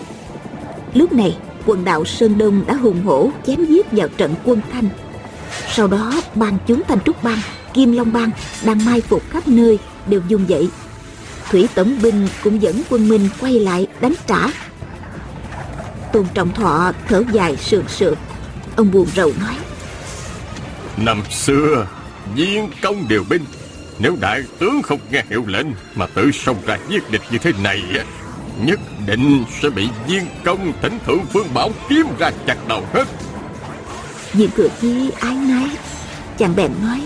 Lúc này quần đạo Sơn Đông đã hùng hổ chém giết vào trận quân Thanh. Sau đó bang chúng Thanh Trúc Bang, Kim Long Bang đang mai phục khắp nơi đều dùng dậy. Thủy Tổng binh cũng dẫn quân Minh quay lại đánh trả. Tôn Trọng Thọ thở dài sườn sượt. Ông buồn rầu nói: Năm xưa Viên công điều binh, nếu đại tướng không nghe hiệu lệnh mà tự xông ra giết địch như thế này, nhất định sẽ bị Viên công thỉnh thượng Phương Bảo kiếm ra chặt đầu hết. Viên Thừa Chí ái nái, chàng bèn nói: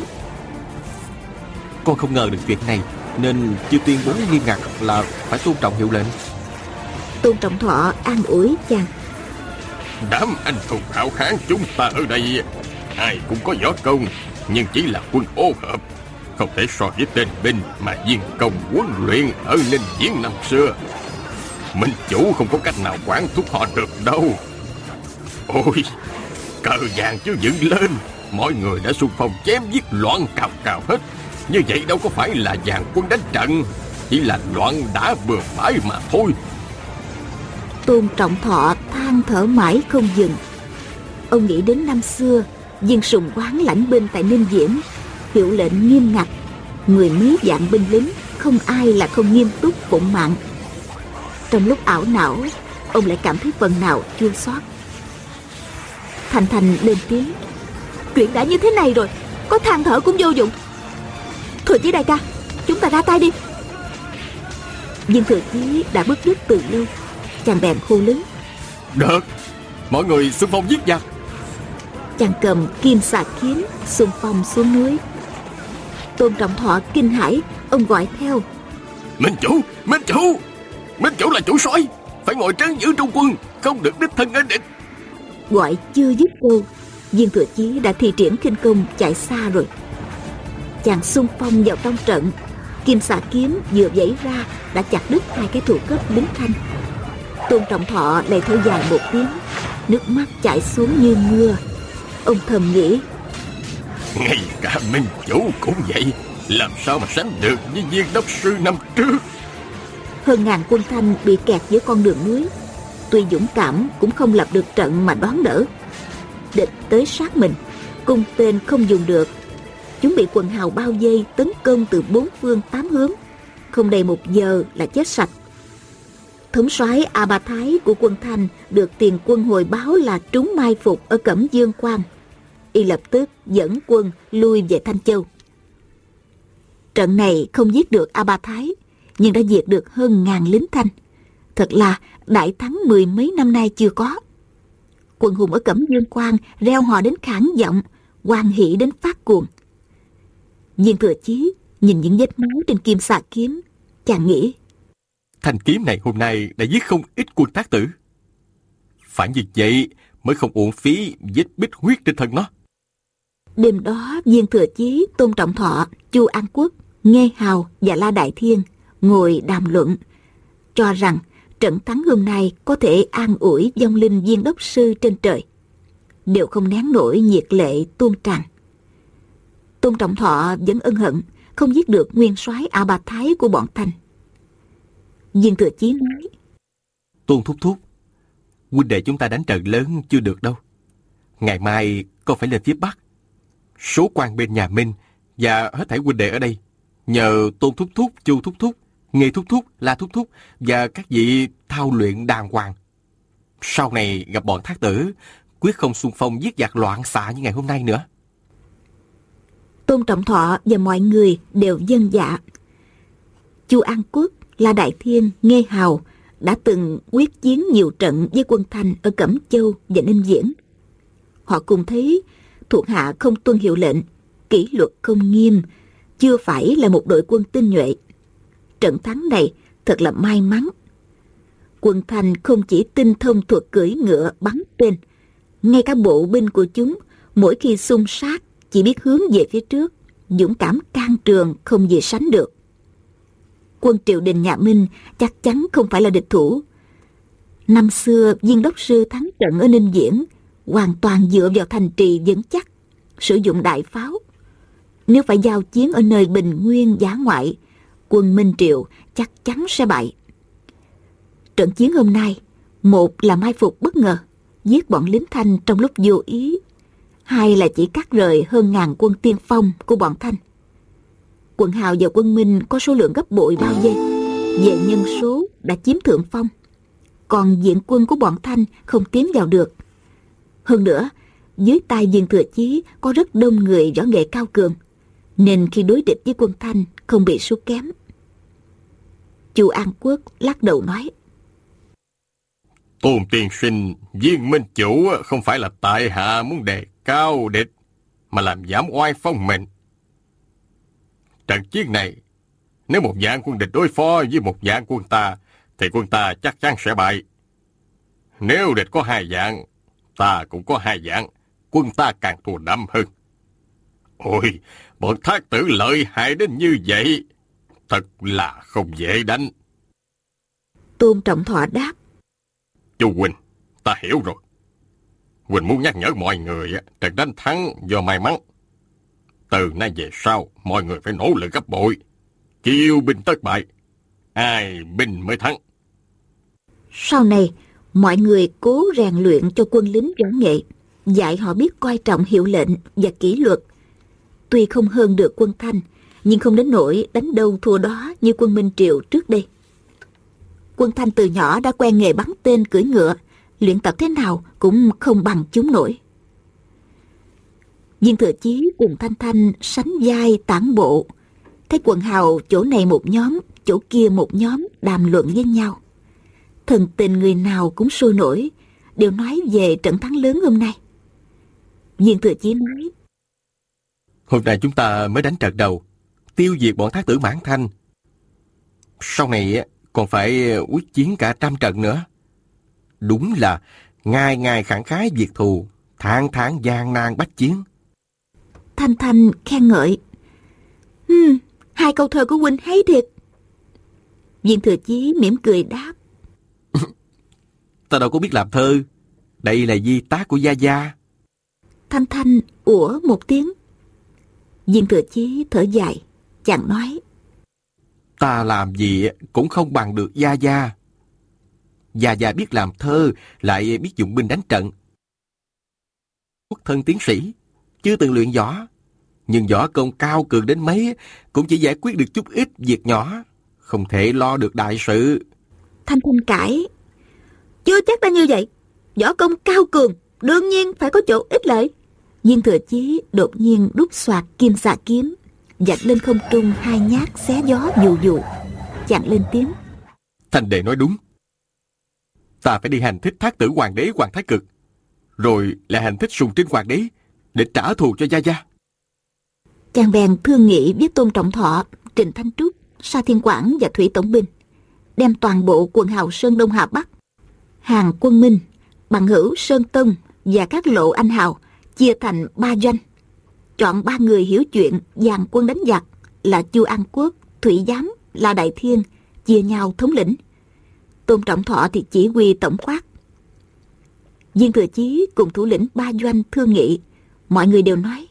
Con không ngờ được chuyện này, nên chưa tuyên bố nghiêm ngặt là phải tôn trọng hiệu lệnh. Tôn Trọng Thọ an ủi chàng: Đám anh hùng hảo hán chúng ta ở đây ai cũng có võ công, nhưng chỉ là quân ô hợp, không thể so với tên binh mà Viên công huấn luyện ở Ninh Viễn năm xưa. Minh chủ không có cách nào quản thúc họ được đâu. Ôi, cờ vàng chưa dựng lên, mọi người đã xung phong chém giết loạn cào cào hết. Như vậy đâu có phải là dàn quân đánh trận, chỉ là loạn đả bừa bãi mà thôi. Tôn Trọng Thọ than thở mãi không dừng. Ông nghĩ đến năm xưa Viên Sùng Quán lãnh binh tại Ninh Viễn, hiệu lệnh nghiêm ngặt, 10 mấy vạn binh lính không ai là không nghiêm túc phụng mạng. Trong lúc ảo não, ông lại cảm thấy phần nào chua xót. Thành Thành lên tiếng: Chuyện đã như thế này rồi, có than thở cũng vô dụng. Thừa Chí đại ca, chúng ta ra tay đi. Viên Thừa Chí đã bứt rứt từ lâu, chàng bèn hô lớn: Được, mọi người xung phong giết giặc. Chàng cầm kim xà kiếm xung phong xuống núi. Tôn Trọng Thọ kinh hãi, ông gọi theo: Minh chủ, Minh chủ, Minh chủ là chủ soái, phải ngồi trấn giữ trong quân, không được đích thân ở địch. Gọi chưa dứt câu, Viên Thừa Chí đã thi triển khinh công chạy xa rồi. Chàng xung phong vào trong trận, kim xà kiếm vừa vẫy ra đã chặt đứt hai cái thủ cấp lính Thanh. Tôn Trọng Thọ lại thở dài một tiếng, nước mắt chảy xuống như mưa. Ông thầm nghĩ: Ngay cả Minh chủ cũng vậy, làm sao mà sánh được với Viên đốc sư năm trước. Hơn ngàn quân Thanh bị kẹt giữa con đường núi, tuy dũng cảm cũng không lập được trận mà đón đỡ. Địch tới sát mình, cung tên không dùng được, chúng bị quần hào bao vây tấn công từ 4 phương 8 hướng, không đầy 1 giờ là chết sạch. Thống soái A Ba Thái của quân Thanh được tiền quân hồi báo là trúng mai phục ở Cẩm Dương Quan. Y lập tức dẫn quân lui về Thanh Châu. Trận này không giết được A Ba Thái, nhưng đã diệt được hơn ngàn lính Thanh. Thật là đại thắng 10 mấy năm nay chưa có. Quần hùng ở Cẩm Dương Quan reo hò đến khản giọng, hoan hỉ đến phát cuồng. Viên Thừa Chí nhìn những vết máu trên kim xà kiếm, chàng nghĩ: Thanh kiếm này hôm nay đã giết không ít quân Thác tử. Phải như vậy mới không uổng phí vết bích huyết trên thân nó. Đêm đó, Viên Thừa Chí, Tôn Trọng Thọ, Chu An Quốc, Nghê Hào và La Đại Thiên ngồi đàm luận, cho rằng trận thắng hôm nay có thể an ủi vong linh Viên đốc sư trên trời. Đều không nén nổi nhiệt lệ tuôn tràn. Tôn Trọng Thọ vẫn ân hận không giết được nguyên soái A Ba Thái của bọn Thanh. Viên Thừa Chí nói: Tôn thúc thúc, huynh đệ chúng ta đánh trận lớn chưa được đâu. Ngày mai con phải lên phía Bắc. Số quan bên nhà Minh và hết thảy huynh đệ ở đây nhờ Tôn thúc thúc, Chu thúc thúc, Nghê thúc thúc, La thúc thúc và các vị thao luyện đàng hoàng. Sau này gặp bọn Thác tử, quyết không xung phong giết giặc loạn xạ như ngày hôm nay nữa. Tôn Trọng Thọ và mọi người đều vâng dạ. Chu An Quốc, La Đại Thiên, Nghê Hào đã từng quyết chiến nhiều trận với quân Thanh ở Cẩm Châu và Ninh Viễn. Họ cùng thấy thuộc hạ không tuân hiệu lệnh, kỷ luật không nghiêm, chưa phải là một đội quân tinh nhuệ. Trận thắng này thật là may mắn. Quân Thanh không chỉ tinh thông thuật cưỡi ngựa bắn tên, Ngay cả bộ binh của chúng, mỗi khi xung sát, chỉ biết hướng về phía trước, dũng cảm can trường không gì sánh được. Quân triều đình nhà Minh chắc chắn không phải là địch thủ. Năm xưa, viên đốc sư thắng trận ở Ninh Viễn hoàn toàn dựa vào thành trì vững chắc, sử dụng đại pháo. Nếu phải giao chiến ở nơi bình nguyên dã ngoại, quân Minh Triệu chắc chắn sẽ bại. Trận chiến hôm nay, một là mai phục bất ngờ, giết bọn lính Thanh trong lúc vô ý, hai là chỉ cắt rời hơn 1000 quân tiên phong của bọn Thanh. Quận Hào và quân Minh có số lượng gấp bội bao vây, về nhân số đã chiếm thượng phong, còn viện quân của bọn Thanh không tiến vào được. Hơn nữa, dưới tay Viên Thừa Chí có rất đông người võ nghệ cao cường, nên khi đối địch với quân Thanh không bị sút kém. Chu An Quốc lắc đầu nói: Tôn tiên sinh, Viên minh chủ không phải là tại hạ muốn đề cao địch, mà làm giảm oai phong mình. Trận chiến này, nếu một vạn quân địch đối phó với một vạn quân ta, thì quân ta chắc chắn sẽ bại. Nếu địch có 2 vạn, ta cũng có 2 vạn, quân ta càng thua đậm hơn. Ôi, bọn thác tử lợi hại đến như vậy, thật là không dễ đánh. Tôn Trọng Thọ đáp: Chu huynh, ta hiểu rồi. Huynh muốn nhắc nhở mọi người trận đánh thắng do may mắn. Từ nay về sau, mọi người phải nỗ lực gấp bội. Kiêu binh tất bại, ai binh mới thắng. Sau này, mọi người cố rèn luyện cho quân lính võ nghệ, dạy họ biết coi trọng hiệu lệnh và kỷ luật. Tuy không hơn được quân Thanh, nhưng không đến nỗi đánh đâu thua đó như quân Minh Triệu trước đây. Quân Thanh từ nhỏ đã quen nghề bắn tên cưỡi ngựa, luyện tập thế nào cũng không bằng chúng nổi. Viên Thừa Chí cùng Thanh Thanh sánh vai tản bộ, thấy quần hào chỗ này một nhóm, chỗ kia một nhóm đàm luận với nhau. Thần tình người nào cũng sôi nổi, đều nói về trận thắng lớn hôm nay. Viên Thừa Chí nói: Hôm nay chúng ta mới đánh trận đầu, tiêu diệt bọn thác tử Mãn Thanh. Sau này còn phải quyết chiến cả 100 trận nữa. Đúng là ngày ngày khẳng khái diệt thù, tháng tháng gian nan bách chiến. Thanh Thanh khen ngợi: 2 câu thơ của huynh hay thiệt. Viên Thừa Chí mỉm cười đáp: Ta đâu có biết làm thơ, đây là di tác của Gia Gia. Thanh Thanh ủa một tiếng. Viên Thừa Chí thở dài, chàng nói: Ta làm gì cũng không bằng được Gia Gia. Gia Gia biết làm thơ, lại biết dụng binh đánh trận. Quốc thân tiến sĩ, chưa từng luyện võ, nhưng võ công cao cường đến mấy cũng chỉ giải quyết được chút ít việc nhỏ, không thể lo được đại sự. Thanh Thanh cãi: Chưa chắc đã như vậy. Võ công cao cường đương nhiên phải có chỗ ích lợi. Viên Thừa Chí đột nhiên đút xoạc kim xà kiếm, vạch lên không trung 2 nhát xé gió vù vù. Chàng lên tiếng: Thanh đệ nói đúng. Ta phải đi hành thích thác tử hoàng đế Hoàng Thái Cực, rồi lại hành thích Sùng Trinh hoàng đế, để trả thù cho Gia Gia. Chàng bèn thương nghị với Tôn Trọng Thọ, Trịnh Thanh Trúc, Sa Thiên Quảng và Thủy Tổng binh, đem toàn bộ quần hào Sơn Đông Hà Bắc, hàng quân Minh, bằng hữu Sơn Tông và các lộ anh hào chia thành 3 doanh. Chọn 3 người hiểu chuyện dàn quân đánh giặc là Chu An Quốc, Thủy Giám, La Đại Thiên, chia nhau thống lĩnh. Tôn Trọng Thọ thì chỉ huy tổng quát. Viên Thừa Chí cùng thủ lĩnh 3 doanh thương nghị. Mọi người đều nói: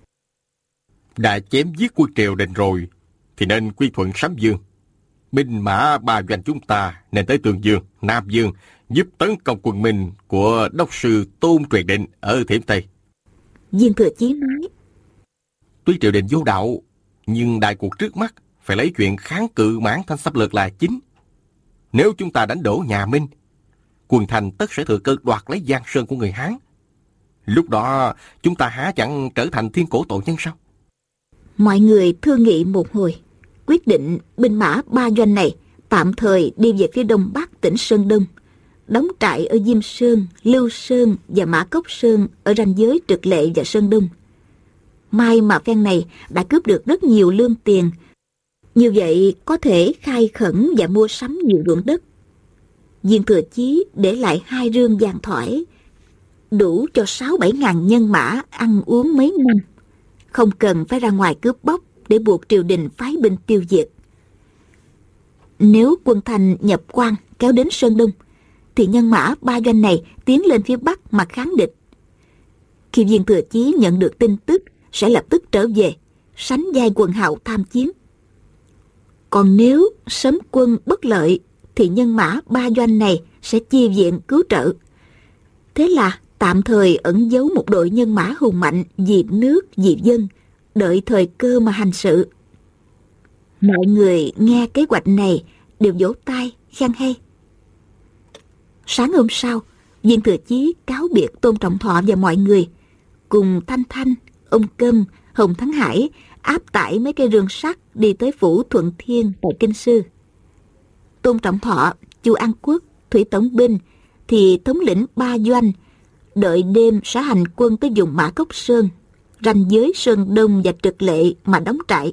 Đã chém giết quân triều đình rồi, thì nên quy thuận Sấm Dương. Binh mã 3 doanh chúng ta nên tới Tương Dương, Nam Dương, giúp tấn công quân Minh của đốc sư Tôn Truyền Định ở Thiểm Tây. Viên Thừa Chí nói: Tuy triều đình vô đạo, nhưng đại cuộc trước mắt phải lấy chuyện kháng cự Mãn Thanh xâm lược là chính. Nếu chúng ta đánh đổ nhà Minh, quần thành tất sẽ thừa cơ đoạt lấy Giang Sơn của người Hán. Lúc đó chúng ta há chẳng trở thành thiên cổ tội nhân sao? Mọi người thương nghị một hồi, quyết định binh mã 3 doanh này tạm thời đi về phía đông bắc tỉnh Sơn Đông, đóng trại ở Diêm Sơn, Lưu Sơn và Mã Cốc Sơn ở ranh giới Trực Lệ và Sơn Đông. May mà phen này đã cướp được rất nhiều lương tiền, như vậy có thể khai khẩn và mua sắm nhiều ruộng đất. Viên Thừa Chí để lại 2 rương vàng thỏi, đủ cho 6-7 ngàn nhân mã ăn uống mấy năm, không cần phải ra ngoài cướp bóc để buộc triều đình phái binh tiêu diệt. Nếu quân Thanh nhập quan kéo đến Sơn Đông, thì nhân mã 3 doanh này tiến lên phía Bắc mà kháng địch. Khi Viên Thừa Chí nhận được tin tức, sẽ lập tức trở về, sánh vai quần hào tham chiến. Còn nếu sớm quân bất lợi, thì nhân mã 3 doanh này sẽ chi viện cứu trợ. Thế là tạm thời ẩn giấu một đội nhân mã hùng mạnh vì nước, vì dân, đợi thời cơ mà hành sự. Mọi người nghe kế hoạch này đều vỗ tay khen hay. Sáng hôm sau, Viên Thừa Chí cáo biệt Tôn Trọng Thọ và mọi người, cùng Thanh Thanh, ông Câm, Hồng Thắng Hải áp tải mấy cây rương sắt đi tới phủ Thuận Thiên tại Kinh Sư. Tôn Trọng Thọ, Chu An Quốc, Thủy Tổng binh thì thống lĩnh 3 doanh, đợi đêm sẽ hành quân tới vùng Mã Cốc Sơn, ranh giới Sơn Đông và Trực Lệ mà đóng trại.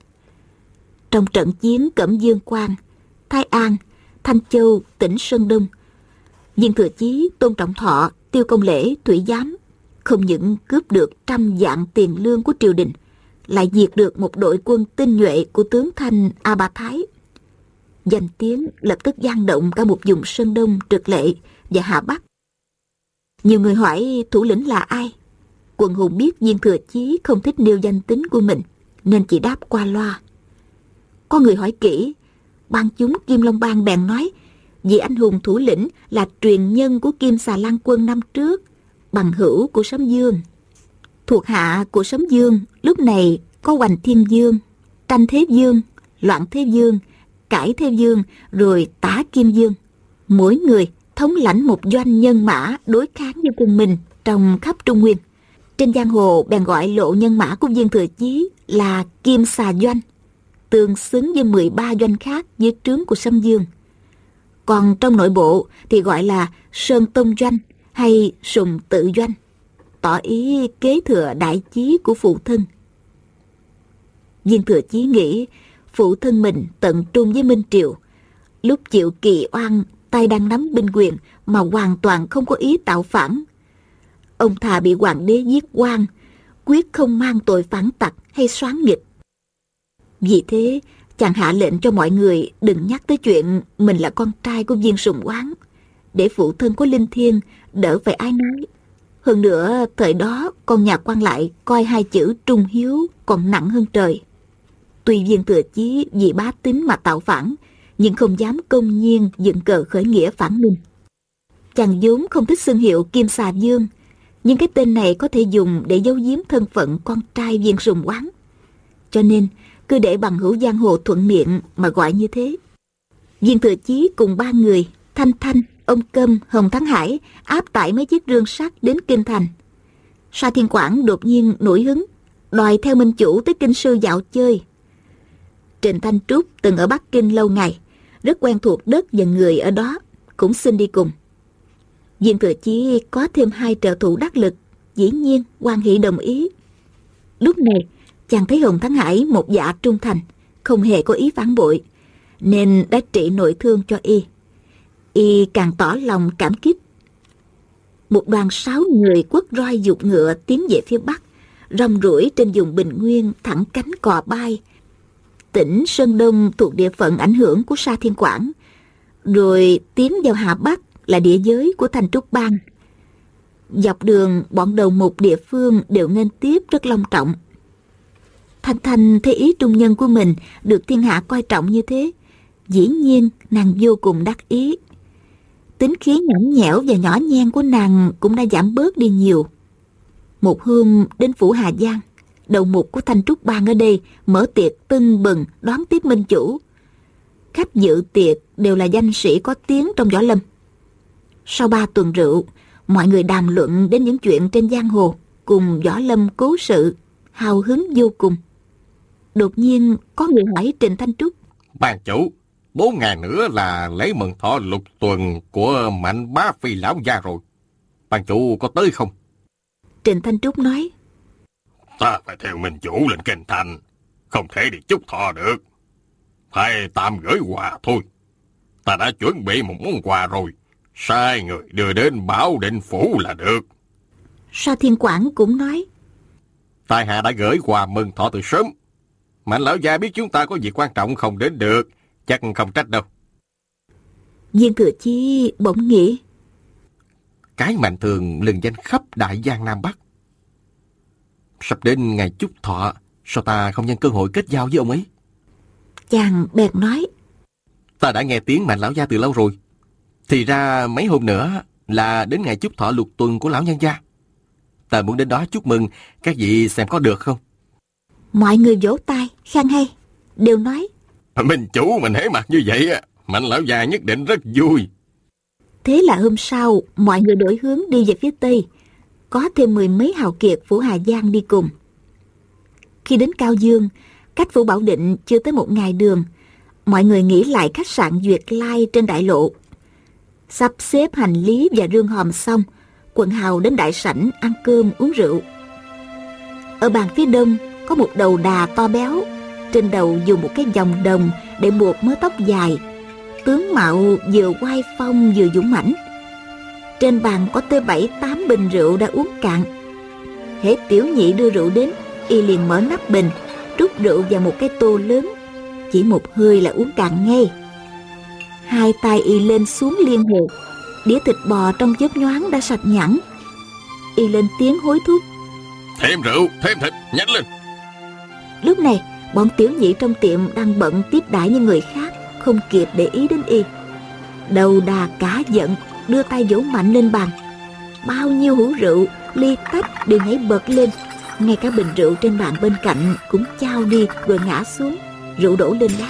Trong trận chiến Cẩm Dương Quan, Thái An, Thanh Châu, tỉnh Sơn Đông, Viên Thừa Chí, Tôn Trọng Thọ, Tiêu Công Lễ, Thủy Giám không những cướp được 100 vạn tiền lương của triều đình, lại diệt được một đội quân tinh nhuệ của tướng Thanh A Ba Thái. Danh tiếng lập tức vang động cả một vùng Sơn Đông, Trực Lệ và Hà Bắc. Nhiều người hỏi thủ lĩnh là ai. Quần hùng biết Viên Thừa Chí không thích nêu danh tính của mình, nên chỉ đáp qua loa. Có người hỏi kỹ, ban chúng Kim Long Bang bèn nói vị anh hùng thủ lĩnh là truyền nhân của Kim Xà Lan Quân năm trước, bằng hữu của Sấm Dương. Thuộc hạ của Sấm Dương lúc này có Hoành Thiên Dương, Tranh Thế Dương, Loạn Thế Dương, Cải Thế Dương, rồi Tả Kim Dương. Mỗi người thống lãnh một doanh nhân mã đối kháng với quân mình trong khắp Trung Nguyên. Trên giang hồ bèn gọi lộ nhân mã của Viên Thừa Chí là Kim Xà Doanh, tương xứng với 13 doanh khác dưới trướng của Sấm Dương. Còn trong nội bộ thì gọi là Sơn Tông Doanh hay Sùng Tự Doanh, tỏ ý kế thừa đại chí của phụ thân. Viên Thừa Chí nghĩ phụ thân mình tận trung với Minh Triều, lúc chịu kỳ oan tay đang nắm binh quyền mà hoàn toàn không có ý tạo phản. Ông thà bị hoàng đế giết oan, quyết không mang tội phản tặc hay soán nghịch. Vì thế chàng hạ lệnh cho mọi người đừng nhắc tới chuyện mình là con trai của Viên Sùng Quán, để phụ thân có linh thiêng đỡ phải ai nói. Hơn nữa thời đó con nhà quan lại coi 2 chữ trung hiếu còn nặng hơn trời. Tuy Viên Thừa Chí vì bá tính mà tạo phản, nhưng không dám công nhiên dựng cờ khởi nghĩa phản minh. Chàng vốn không thích xưng hiệu Kim Xà Dương, nhưng cái tên này có thể dùng để giấu giếm thân phận con trai Viên Sùng Quán, cho nên cứ để bằng hữu giang hồ thuận miệng mà gọi như thế. Viên Thừa Chí cùng 3 người, Thanh Thanh, ông Câm, Hồng Thắng Hải áp tải mấy chiếc rương sắt đến Kinh Thành. Sa Thiên Quảng đột nhiên nổi hứng, đòi theo Minh Chủ tới Kinh Sư dạo chơi. Trịnh Thanh Trúc từng ở Bắc Kinh lâu ngày, rất quen thuộc đất và người ở đó, cũng xin đi cùng. Viên Thừa Chí có thêm 2 trợ thủ đắc lực, dĩ nhiên hoan hỷ đồng ý. Lúc này chàng thấy Hồng Thắng Hải một dạ trung thành, không hề có ý phản bội, nên đã trị nội thương cho y. Y càng tỏ lòng cảm kích. Một đoàn 6 người quất roi giục ngựa tiến về phía Bắc, rong ruổi trên vùng bình nguyên thẳng cánh cò bay. Tỉnh Sơn Đông thuộc địa phận ảnh hưởng của Sa Thiên Quảng, rồi tiến vào Hà Bắc là địa giới của Thanh Trúc Bang. Dọc đường bọn đầu mục địa phương đều nghênh tiếp rất long trọng. Thanh Thanh thấy ý trung nhân của mình được thiên hạ coi trọng như thế, dĩ nhiên nàng vô cùng đắc ý. Tính khí nhõng nhẽo và nhỏ nhen của nàng cũng đã giảm bớt đi nhiều. Một hôm đến phủ Hà Giang, đầu mục của Thanh Trúc Bang ở đây mở tiệc tưng bừng đón tiếp Minh Chủ. Khách dự tiệc đều là danh sĩ có tiếng trong võ lâm. Sau 3 tuần rượu, mọi người đàm luận đến những chuyện trên giang hồ cùng võ lâm cố sự, hào hứng vô cùng. Đột nhiên có người hỏi Trịnh Thanh Trúc: Ban chủ, 4 ngày nữa là lễ mừng thọ lục tuần của Mạnh Bá Phi lão gia rồi. Ban chủ có tới không? Trịnh Thanh Trúc nói: Ta phải theo Minh Chủ lên Kinh Thành, không thể đi chúc thọ được. Phải tạm gửi quà thôi. Ta đã chuẩn bị một món quà rồi, sai người đưa đến Bảo Định Phủ là được. Sa Thiên Quảng cũng nói: tại hạ đã gửi quà mừng thọ từ sớm. Mạnh lão gia biết chúng ta có việc quan trọng không đến được, chắc không trách đâu. Viên Thừa Chí bỗng nghĩ: cái Mạnh Thường lừng danh khắp Đại Giang Nam Bắc. Sắp đến ngày chúc thọ, sao ta không nhân cơ hội kết giao với ông ấy? Chàng bèn nói: Ta đã nghe tiếng Mạnh lão gia từ lâu rồi. Thì ra mấy hôm nữa là đến ngày chúc thọ lục tuần của lão nhân gia. Ta muốn đến đó chúc mừng, các vị xem có được không? Mọi người vỗ tay khen hay, đều nói: Minh chủ mình hễ mặt như vậy, Mạnh lão gia nhất định rất vui. Thế là hôm sau, mọi người đổi hướng đi về phía Tây, có thêm 10 mấy hào kiệt phủ Hà Giang đi cùng. Khi đến Cao Dương, cách phủ Bảo Định chưa tới 1 ngày đường, mọi người nghỉ lại khách sạn Duyệt Lai trên đại lộ. Sắp xếp hành lý và rương hòm xong, quần hào đến đại sảnh ăn cơm uống rượu. Ở bàn phía đông có một đầu đà to béo, trên đầu dùng một cái vòng đồng để buộc mớ tóc dài, tướng mạo vừa oai phong vừa dũng mãnh. Trên bàn có tới 7-8 bình rượu đã uống cạn. Hễ tiểu nhị đưa rượu đến, y liền mở nắp bình, trút rượu vào một cái tô lớn, chỉ một hơi là uống cạn ngay. Hai tay y lên xuống liên hồ, đĩa thịt bò trong chớp nhoáng đã sạch nhẵn. Y lên tiếng hối thúc: Thêm rượu, thêm thịt, nhanh lên. Lúc này bọn tiểu nhị trong tiệm đang bận tiếp đãi những người khác, không kịp để ý đến y. Đầu đà cả giận, đưa tay vỗ mạnh lên bàn. Bao nhiêu hũ rượu, ly tách đều nhảy bật lên. Ngay cả bình rượu trên bàn bên cạnh cũng chao đi rồi ngã xuống, rượu đổ lên láng.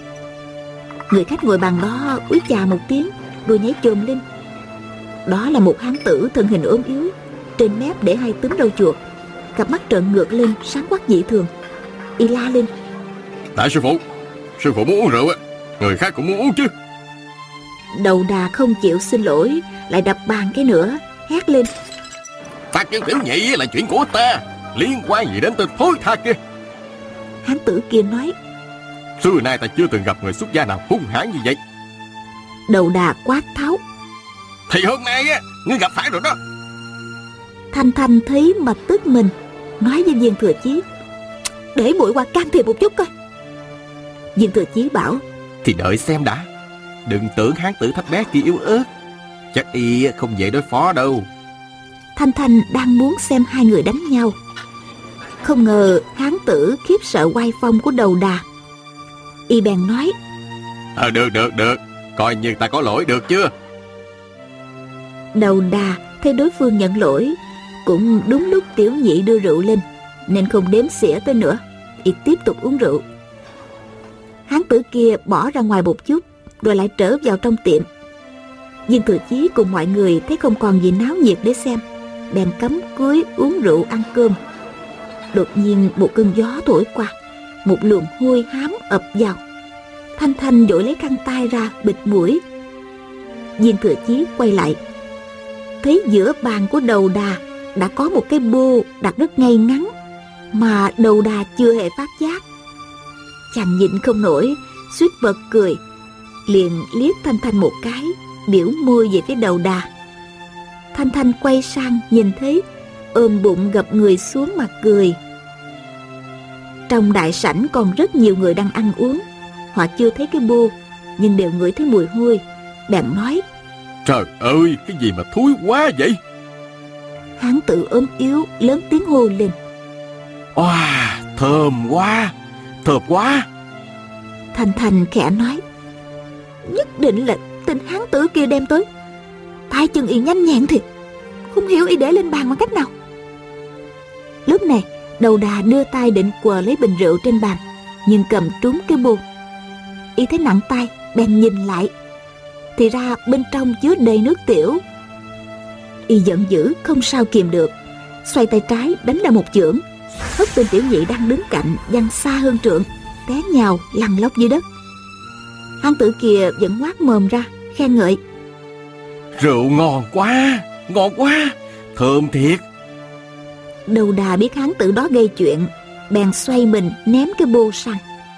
Người khách ngồi bàn đó úi chà một tiếng rồi nhảy chồm lên. Đó là một hán tử thân hình ốm yếu, trên mép để 2 túm râu chuột, cặp mắt trợn ngược lên sáng quắc dị thường. Y la lên: Đại sư phụ muốn uống rượu, người khác cũng muốn uống chứ. Đầu đà không chịu xin lỗi, lại đập bàn cái nữa, hét lên: Ta kêu tiểu nhị là chuyện của ta, liên quan gì đến tên thối tha kia? Hán tử kia nói: Xưa nay ta chưa từng gặp người xuất gia nào hung hãn như vậy. Đầu đà quát tháo: Thì hôm nay ngươi gặp phải rồi đó. Thanh Thanh thấy mà tức mình, nói với Viên Thừa Chí: Để muội qua can thiệp một chút coi. Viên Thừa Chí bảo: Thì đợi xem đã. Đừng tưởng hán tử thấp bé kia yếu ớt, chắc y không dễ đối phó đâu. Thanh Thanh đang muốn xem hai người đánh nhau, không ngờ hán tử khiếp sợ oai phong của đầu đà. Y bèn nói: Được, coi như ta có lỗi được chưa? Đầu đà thấy đối phương nhận lỗi, cũng đúng lúc tiểu nhị đưa rượu lên, nên không đếm xỉa tới nữa. Y tiếp tục uống rượu. Hán tử kia bỏ ra ngoài một chút, rồi lại trở vào trong tiệm. Viên Thừa Chí cùng mọi người thấy không còn gì náo nhiệt để xem, bèn cắm cúi uống rượu ăn cơm. Đột nhiên một cơn gió thổi qua, một luồng hôi hám ập vào. Thanh Thanh vội lấy khăn tay ra bịt mũi. Viên Thừa Chí quay lại, thấy giữa bàn của đầu đà đã có một cái bô đặt rất ngay ngắn, mà đầu đà chưa hề phát giác. Chàng nhịn không nổi, suýt bật cười, liền liếc Thanh Thanh một cái, biểu môi về phía đầu đà. Thanh Thanh quay sang nhìn thấy, ôm bụng gập người xuống mà cười. Trong đại sảnh còn rất nhiều người đang ăn uống. Họ chưa thấy cái bô, nhưng đều ngửi thấy mùi hôi, bèn nói: Trời ơi, cái gì mà thúi quá vậy? Hán tử ốm yếu lớn tiếng hô lên: Oa, thơm quá, thơm quá. Thanh Thanh khẽ nói: Nhất định là tên hán tử kia đem tới. Tay chân y nhanh nhẹn thiệt, không hiểu y để lên bàn bằng cách nào. Lúc này đầu đà đưa tay định quờ lấy bình rượu trên bàn, nhưng cầm trúng cái bô. Y thấy nặng tay, bèn nhìn lại, thì ra bên trong chứa đầy nước tiểu. Y giận dữ không sao kìm được, xoay tay trái đánh ra một chưởng, hất tên tiểu nhị đang đứng cạnh văng xa hơn trượng, té nhào lăn lóc dưới đất. Hán tử kia vẫn ngoác mồm ra khen ngợi: Rượu ngon quá, thơm thiệt. Đầu đà biết hán tử đó gây chuyện, bèn xoay mình ném cái bô sang.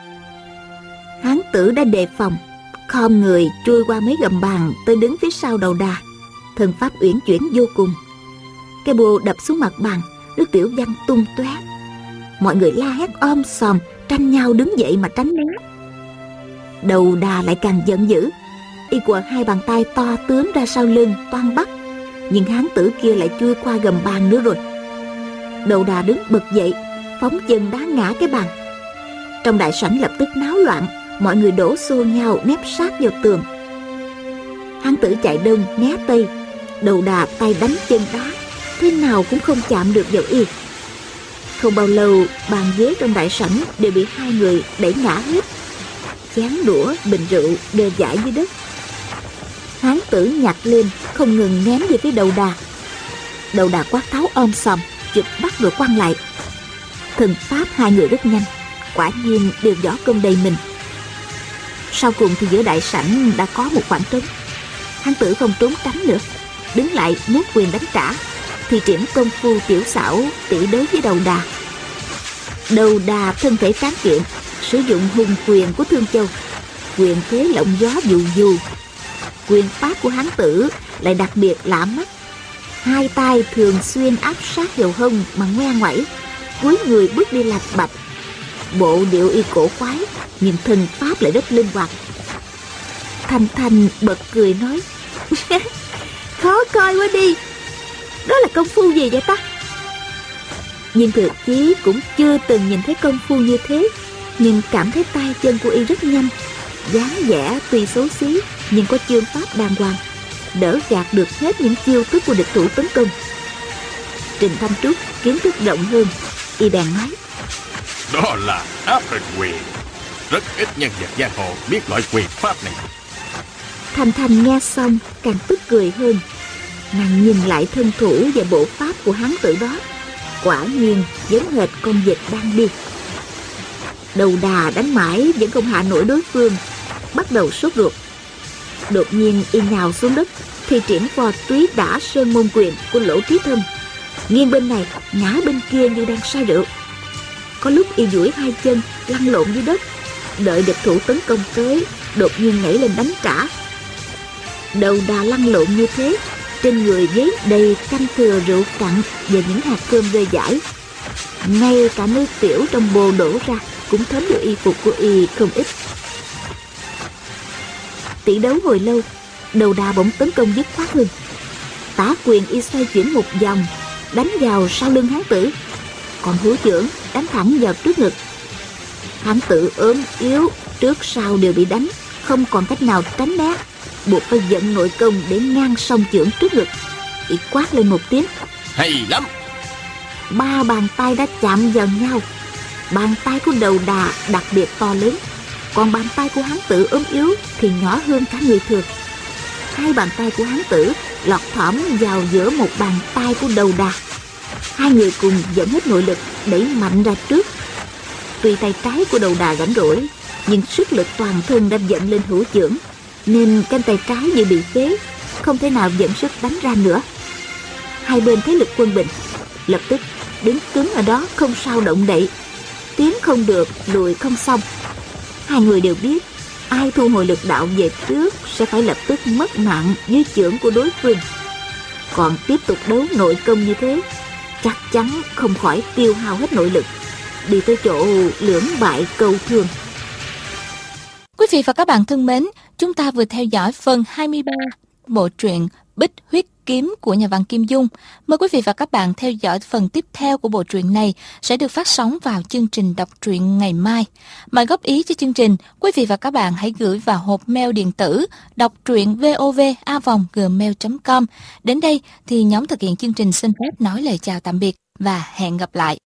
Hán tử đã đề phòng, khom người chui qua mấy gầm bàn tới đứng phía sau đầu đà, thân pháp uyển chuyển vô cùng. Cái bô đập xuống mặt bàn, nước tiểu văng tung tóe. Mọi người la hét om sòm, tranh nhau đứng dậy mà tránh né. Đầu Đà lại càng giận dữ, y quờ hai bàn tay to tướng ra sau lưng toan bắt, nhưng hán tử kia lại chui qua gầm bàn nữa rồi. Đầu Đà đứng bật dậy, phóng chân đá ngã cái bàn. Trong đại sảnh lập tức náo loạn, mọi người đổ xô nhau nép sát vào tường. Hán tử chạy đông né tây, Đầu Đà tay đánh chân đá, thế nào cũng không chạm được vào y. Không bao lâu, bàn ghế trong đại sảnh đều bị hai người đẩy ngã hết. Chén đũa, bình rượu đều dãi dưới đất. Hán tử nhặt lên, không ngừng ném về phía Đầu Đà. Đầu Đà quát tháo om sòm, chụp bắt rồi quăng lại. Thần pháp hai người rất nhanh, quả nhiên đều võ công đầy mình. Sau cùng thì giữa đại sảnh đã có một khoảng trống. Hán tử không trốn tránh nữa, đứng lại múa quyền đánh trả, thì triển công phu tiểu xảo tỷ đấu với Đầu Đà. Đầu Đà thân thể tráng kiện, sử dụng hùng quyền của Thương Châu, quyền thế lộng gió dù dù. Quyền pháp của hán tử lại đặc biệt lạ mắt, hai tay thường xuyên áp sát vào hông mà ngoe ngoẩy, cúi người bước đi lạch bạch. Bộ điệu y cổ quái, nhưng thân pháp lại rất linh hoạt. Thanh Thanh bật cười nói: khó coi quá đi, đó là công phu gì vậy ta? Nhưng Thừa Chí cũng chưa từng nhìn thấy công phu như thế, nhưng cảm thấy tay chân của y rất nhanh, dáng vẻ tuy xấu xí nhưng có chương pháp đàng hoàng, đỡ gạt được hết những chiêu thức của địch thủ tấn công. Trình Thanh Trúc kiến thức rộng hơn, y bèn nói: đó là áp hình quyền, rất ít nhân vật giang hồ biết loại quyền pháp này. Thanh Thanh nghe xong càng tức cười hơn. Nàng nhìn lại thân thủ và bộ pháp của hán tử đó, quả nhiên giống hệt con vịt đang đi. Đầu Đà đánh mãi vẫn không hạ nổi đối phương, bắt đầu sốt ruột. Đột nhiên y nhào xuống đất, thì triển qua túy đả sơn môn quyền của Lỗ Trí Thâm, nghiêng bên này ngã bên kia như đang say rượu. Có lúc y duỗi hai chân lăn lộn dưới đất, đợi địch thủ tấn công tới, đột nhiên nhảy lên đánh trả. Đầu Đà lăn lộn như thế, trên người giấy đầy canh thừa rượu cặn và những hạt cơm rơi rải. Ngay cả nước tiểu trong bồ đổ ra cũng thấm vào y phục của y không ít. Tỷ đấu hồi lâu, Đầu Đà bỗng tấn công dứt khoát hơn. Tả quyền y xoay chuyển một vòng, đánh vào sau lưng hán tử, còn hữu chưởng đánh thẳng vào trước ngực. Hán tử ốm yếu, trước sau đều bị đánh, không còn cách nào tránh né, buộc phải vận nội công để ngang song chưởng trước ngực. Y quát lên một tiếng: hay lắm! Ba bàn tay đã chạm vào nhau. Bàn tay của Đầu Đà đặc biệt to lớn, còn bàn tay của hán tử ốm yếu thì nhỏ hơn cả người thường. Hai bàn tay của hán tử lọt thỏm vào giữa một bàn tay của Đầu Đà. Hai người cùng dẫn hết nội lực đẩy mạnh ra trước. Tuy tay trái của Đầu Đà rảnh rỗi, nhưng sức lực toàn thân đã vận lên hữu chưởng, nên cánh tay trái như bị phế, không thể nào dẫn sức đánh ra nữa. Hai bên thế lực quân bình, lập tức đứng cứng ở đó không sao động đậy, tiến không được, lùi không xong. Hai người đều biết ai thu hồi lực đạo về trước sẽ phải lập tức mất mạng dưới chưởng của đối phương. Còn tiếp tục đấu nội công như thế, chắc chắn không khỏi tiêu hao hết nội lực, đi tới chỗ lưỡng bại câu thương. Quý vị và các bạn thân mến, chúng ta vừa theo dõi phần 23 bộ truyện Bích Huyết Kiếm của nhà văn Kim Dung. Mời quý vị và các bạn theo dõi phần tiếp theo của bộ truyện này sẽ được phát sóng vào chương trình đọc truyện ngày mai. Mọi góp ý cho chương trình, quý vị và các bạn hãy gửi vào hộp mail điện tử đọc truyện vov@gmail.com. Đến đây thì nhóm thực hiện chương trình xin phép nói lời chào tạm biệt và hẹn gặp lại.